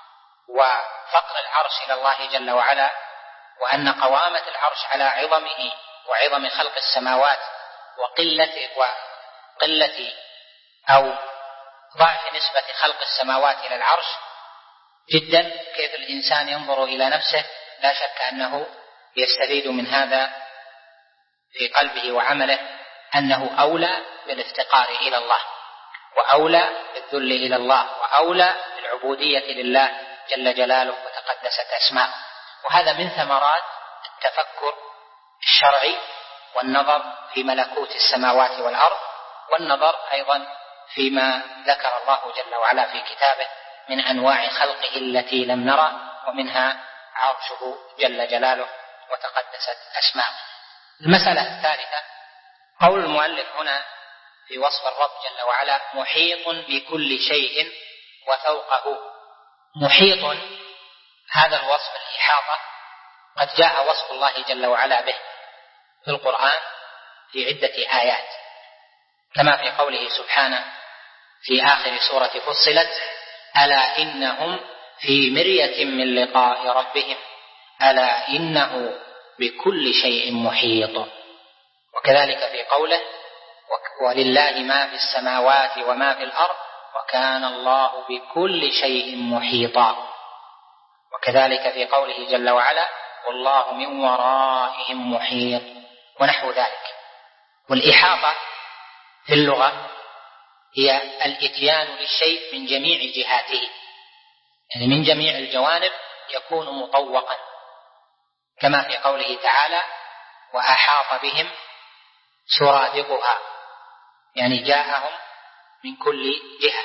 وفقر العرش إلى الله جل وعلا، وأن قوامة العرش على عظمه وعظم خلق السماوات وقلة وقلة أو ضعف نسبة خلق السماوات إلى العرش جدا، كيف الإنسان ينظر إلى نفسه لا شك أنه يستفيد من هذا في قلبه وعمله أنه أولى بالافتقار إلى الله، وأولى بالذل إلى الله، وأولى بالعبودية لله جل جلاله وتقدست أسماءه. وهذا من ثمرات التفكر الشرعي والنظر في ملكوت السماوات والأرض، والنظر أيضا فيما ذكر الله جل وعلا في كتابه من أنواع خلقه التي لم نرى، ومنها عرشه جل جلاله وتقدست أسماءه. المسألة الثالثة قول المؤلف هنا في وصف الرب جل وعلا محيط بكل شيء وفوقه. محيط هذا الوصف الإحاطة قد جاء وصف الله جل وعلا به في القرآن في عدة آيات، كما في قوله سبحانه في آخر سورة فصلت: ألا إنهم في مرية من لقاء ربهم ألا إنه بكل شيء محيط. وكذلك في قوله: ولله ما في السماوات وما في الأرض وكان الله بكل شيء محيطا. وكذلك في قوله جل وعلا: والله من ورائهم محيط، ونحو ذلك. والإحاطة في اللغة هي الإتيان للشيء من جميع جهاته، يعني من جميع الجوانب يكون مطوقا، كما في قوله تعالى: وأحاط بهم سرادقها، يعني جاءهم من كل جهة.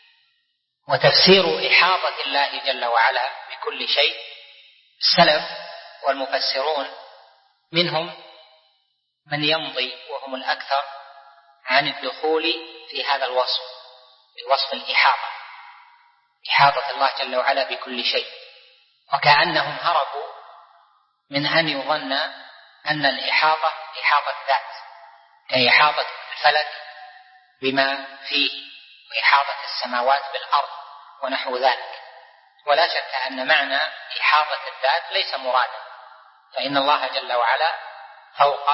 وتفسير إحاطة الله جل وعلا بكل شيء السلف والمفسرون منهم من يمضي وهم الأكثر عن الدخول في هذا الوصف، بوصف الإحاطة، إحاطة الله جل وعلا بكل شيء، وكأنهم هربوا من أن يظن أن الإحاطة إحاطة ذات، كإحاطة الفلك بما فيه، وإحاطة السماوات بالأرض ونحو ذلك. ولا شك أن معنى إحاطة الذات ليس مرادا، فإن الله جل وعلا فوق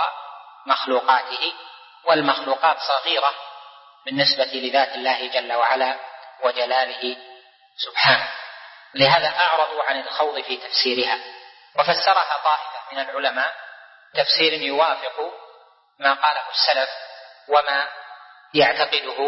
مخلوقاته، والمخلوقات صغيرة بالنسبة لذات الله جل وعلا وجلاله سبحانه، لهذا أعرضوا عن الخوض في تفسيرها، وفسرها طائفة من العلماء تفسير يوافق ما قاله السلف وما يعتقده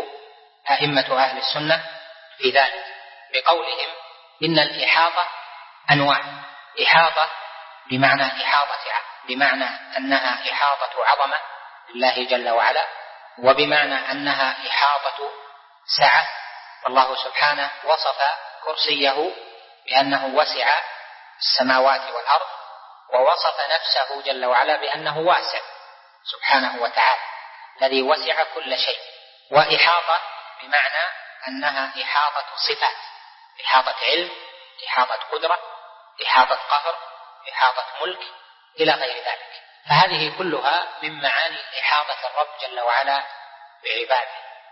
أئمة أهل السنة في ذلك، بقولهم إن الإحاطة أنواع: إحاطة بمعنى إحاطة بمعنى أنها إحاطة عظمة لله جل وعلا، وبمعنى أنها إحاطة سعة، والله سبحانه وصف كرسيه بأنه وسع السماوات والأرض، ووصف نفسه جل وعلا بأنه واسع سبحانه وتعالى الذي وسع كل شيء. وإحاطة بمعنى أنها إحاطة صفات: إحاطة علم، إحاطة قدرة، إحاطة قهر، إحاطة ملك، إلى غير ذلك. فهذه كلها من معاني إحاطة الرب جل وعلا بعباده.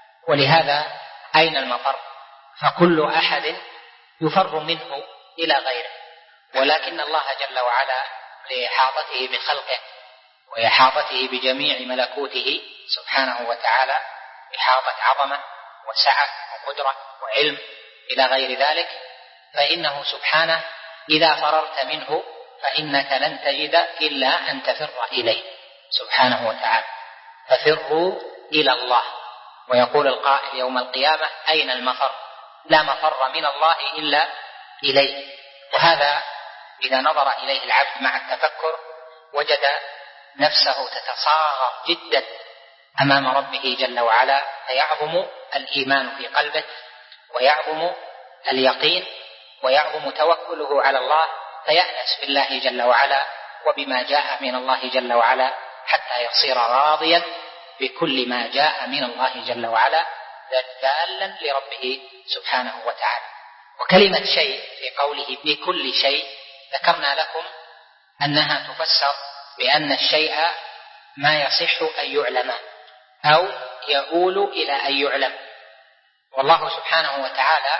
ولهذا أين المفر؟ فكل أحد يفر منه إلى غيره، ولكن الله جل وعلا لإحاطته بخلقه وإحاطته بجميع ملكوته سبحانه وتعالى إحاطة عظمة وسعة وقدرة وعلم إلى غير ذلك، فإنه سبحانه إذا فررت منه فإنك لن تجد إلا أن تفر إليه سبحانه وتعالى، ففروا إلى الله. ويقول القائل يوم القيامة: أين المفر؟ لا مفر من الله إلا إليه. وهذا إذا نظر إليه العبد مع التفكر وجد نفسه تتصاغر جدا أمام ربه جل وعلا، فيعظم الإيمان في قلبه، ويعظم اليقين، ويعظم توكله على الله، فيأنس بالله جل وعلا وبما جاء من الله جل وعلا، حتى يصير راضيا بكل ما جاء من الله جل وعلا ذالا لربه سبحانه وتعالى. وكلمة شيء في قوله بكل شيء ذكرنا لكم أنها تفسر بأن الشيء ما يصح أن يعلم أو يؤول إلى أن يعلم، والله سبحانه وتعالى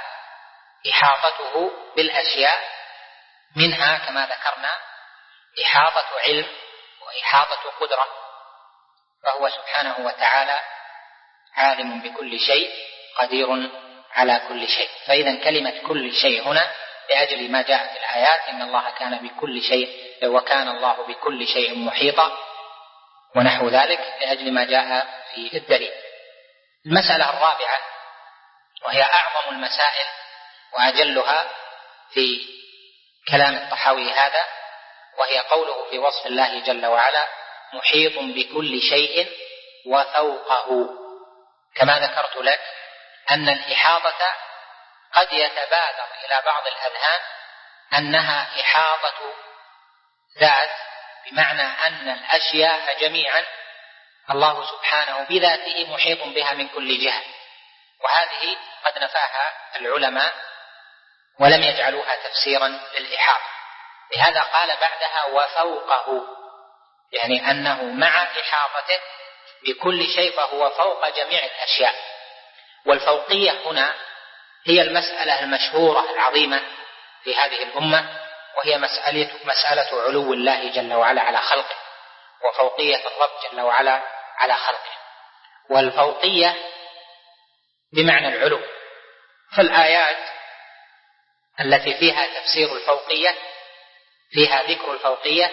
إحاطته بالأشياء منها كما ذكرنا إحاطة علم وإحاطة قدرة، فهو سبحانه وتعالى عالم بكل شيء قدير على كل شيء. فإذا كلمة كل شيء هنا لأجل ما جاء في الآيات: إن الله كان بكل شيء وكان الله بكل شيء محيطا، ونحو ذلك، لأجل ما جاء في الدليل. المسألة الرابعة وهي أعظم المسائل وأجلها في كلام الطحاوي هذا، وهي قوله في وصف الله جل وعلا: محيط بكل شيء وفوقه. كما ذكرت لك أن الإحاطة قد يتبادر إلى بعض الأذهان أنها إحاطة ذات، بمعنى أن الأشياء جميعا الله سبحانه بذاته محيط بها من كل جهة، وهذه قد نفاها العلماء ولم يجعلوها تفسيرا للإحاطة. لهذا قال بعدها وفوقه، يعني أنه مع إحاطته بكل شيء فهو فوق جميع الأشياء. والفوقية هنا هي المسألة المشهورة العظيمة في هذه الأمة، وهي مسألة, مسألة علو الله جل وعلا على خلقه، وفوقية الرب جل وعلا على خلقه. والفوقية بمعنى العلو، فالآيات التي فيها تفسير الفوقية فيها ذكر الفوقية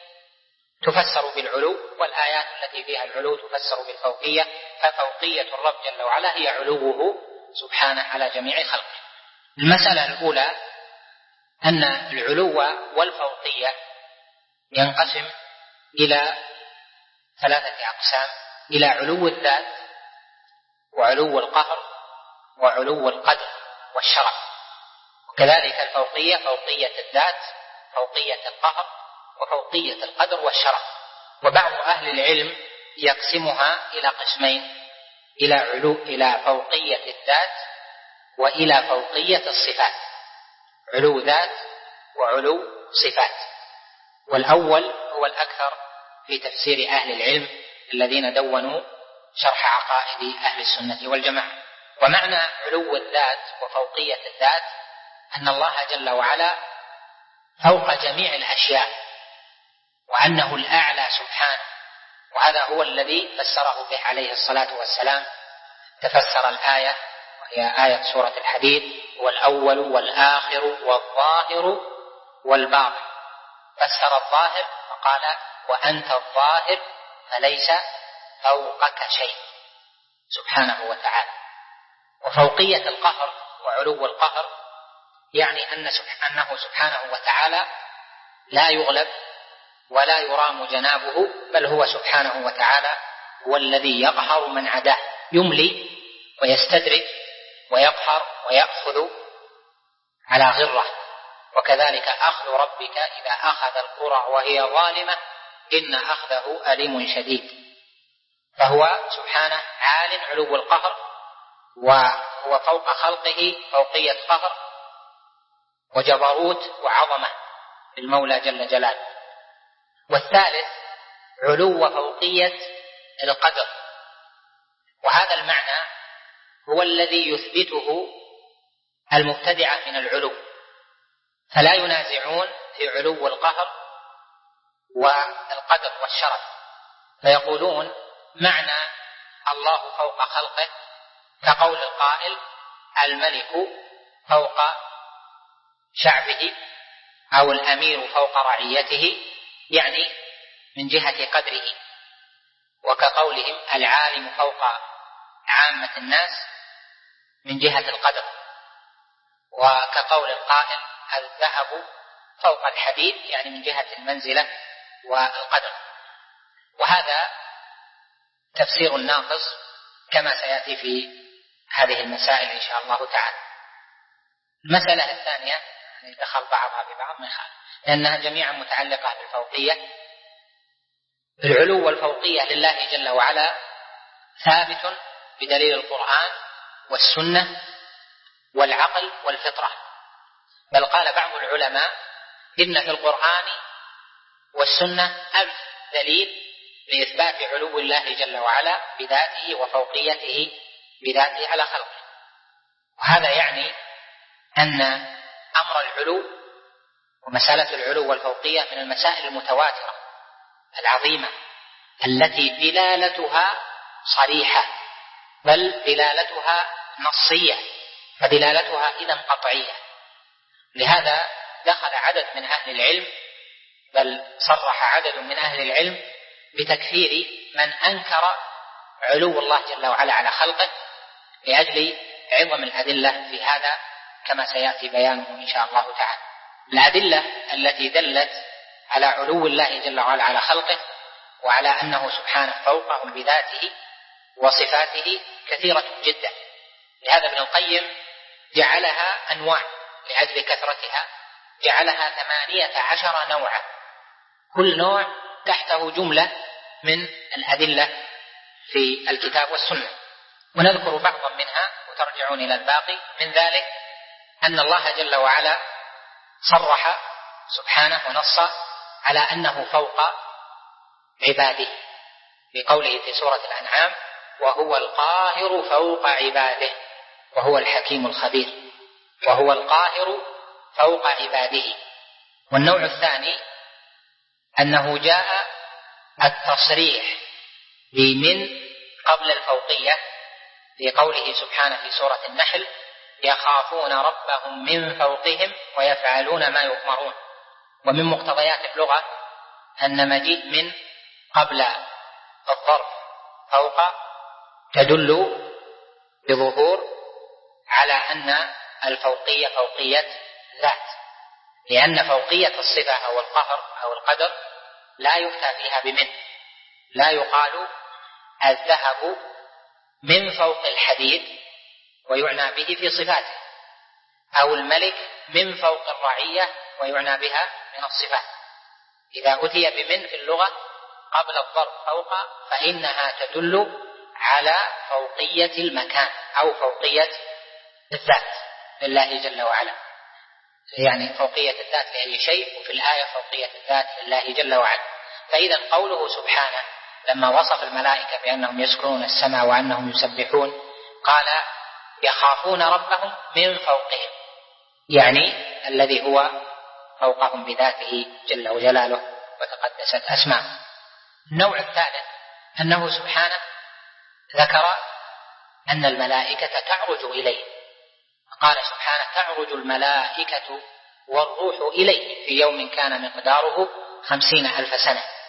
تفسر بالعلو، والآيات التي فيها العلو تفسر بالفوقية، ففوقية الرب جل وعلا هي علوه سبحانه على جميع خلقه. المسألة الأولى أن العلو والفوقية ينقسم إلى ثلاثة أقسام: إلى علو الذات، وعلو القهر، وعلو القدر والشرف. وكذلك الفوقية فوقية الذات، فوقية القهر، وفوقية القدر والشرف. وبعض أهل العلم يقسمها إلى قسمين: إلى علو إلى فوقية الذات، وإلى فوقية الصفات، علو ذات وعلو صفات. والأول هو الأكثر في تفسير أهل العلم الذين دونوا شرح عقائد أهل السنة والجماعة. ومعنى علو الذات وفوقية الذات أن الله جل وعلا فوق جميع الأشياء، وأنه الأعلى سبحانه، وهذا هو الذي فسره به عليه الصلاة والسلام. تفسر الآية وهي آية سورة الحديد: هو الأول والآخر والظاهر والباطن. فسر الظاهر فقال: وأنت الظاهر فليس فوقك شيء سبحانه وتعالى. وفوقية القهر وعلو القهر يعني أنه سبحانه وتعالى لا يغلب ولا يرام جنابه، بل هو سبحانه وتعالى هو الذي يقهر من عداه، يملي ويستدرك ويقهر ويأخذ على غرة. وكذلك أخذ ربك إذا أخذ القرى وهي ظالمة إن أخذه أليم شديد. فهو سبحانه عال علو القهر، وهو فوق خلقه فوقية قهر وجبروت وعظمة المولى جل جلاله. والثالث علو فوقية القدر، وهذا المعنى هو الذي يثبته المبتدعة من العلو، فلا ينازعون في علو القهر والقدر والشرف، فيقولون معنى الله فوق خلقه كقول القائل: الملك فوق شعبه أو الأمير فوق رعيته، يعني من جهة قدره. وكقولهم: العالم فوق عامة الناس من جهة القدر. وكقول القائل: الذهب فوق الحديد، يعني من جهة المنزلة والقدر. وهذا تفسير ناقص كما سيأتي في هذه المسائل إن شاء الله تعالى. المسألة الثانية يعني دخل بعضها ببعض من خالف، لأنها جميعا متعلقة بالفوقية. العلو والفوقية لله جل وعلا ثابت بدليل القرآن والسنة والعقل والفطرة. بل قال بعض العلماء إن في القرآن والسنة ألف دليل لإثبات علو الله جل وعلا بذاته وفوقيته بذاته على خلقه. وهذا يعني أن أمر العلو ومسألة العلو والفوقية من المسائل المتواترة العظيمة التي دلالتها صريحة، بل دلالتها نصية، فدلالتها إذن قطعية. لهذا دخل عدد من أهل العلم، بل صرح عدد من أهل العلم بتكفير من أنكر علو الله جل وعلا على خلقه لأجل عظم الأدلة في هذا كما سيأتي بيانه إن شاء الله تعالى. الأدلة التي دلت على علو الله جل وعلا على خلقه وعلى أنه سبحانه فوقهم بذاته وصفاته كثيرة جدا. لهذا ابن القيم جعلها أنواع لأجل كثرتها، جعلها ثمانية عشر نوعا، كل نوع تحته جملة من الأدلة في الكتاب والسنة. ونذكر بعضا منها وترجعون إلى الباقي. من ذلك أن الله جل وعلا صرح سبحانه ونص على أنه فوق عباده بقوله في سورة الأنعام: وهو القاهر فوق عباده وهو الحكيم الخبير. وهو القاهر فوق عباده. والنوع الثاني أنه جاء التصريح بمن قبل الفوقية في قوله سبحانه في سورة النحل: يخافون ربهم من فوقهم ويفعلون ما يؤمرون. ومن مقتضيات اللغة أن مجيء من قبل الظرف فوق تدل بظهور على أن الفوقية فوقية ذات، لأن فوقية الصفة أو القهر أو القدر لا يفتى فيها بمن. لا يقال الذهب من فوق الحديد ويعنى به في صفاته، أو الملك من فوق الرعية ويعنى بها من الصفات. إذا أتي بمن في اللغة قبل الظرف فوق فإنها تدل على فوقية المكان أو فوقية الذات لله جل وعلا، يعني فوقية الذات لأي شيء، وفي الآية فوقية الذات لله جل وعلا. فإذا قوله سبحانه لما وصف الملائكة بأنهم يسكنون السماء وأنهم يسبحون قال: يخافون ربهم من فوقهم، يعني الذي هو فوقهم بذاته جل وجلاله وتقدست أسماءه. النوع الثالث أنه سبحانه ذكر أن الملائكة تعرج إليه، قال سبحانه تعرج الملائكة والروح إليه في يوم كان مقداره خمسين ألف سنة.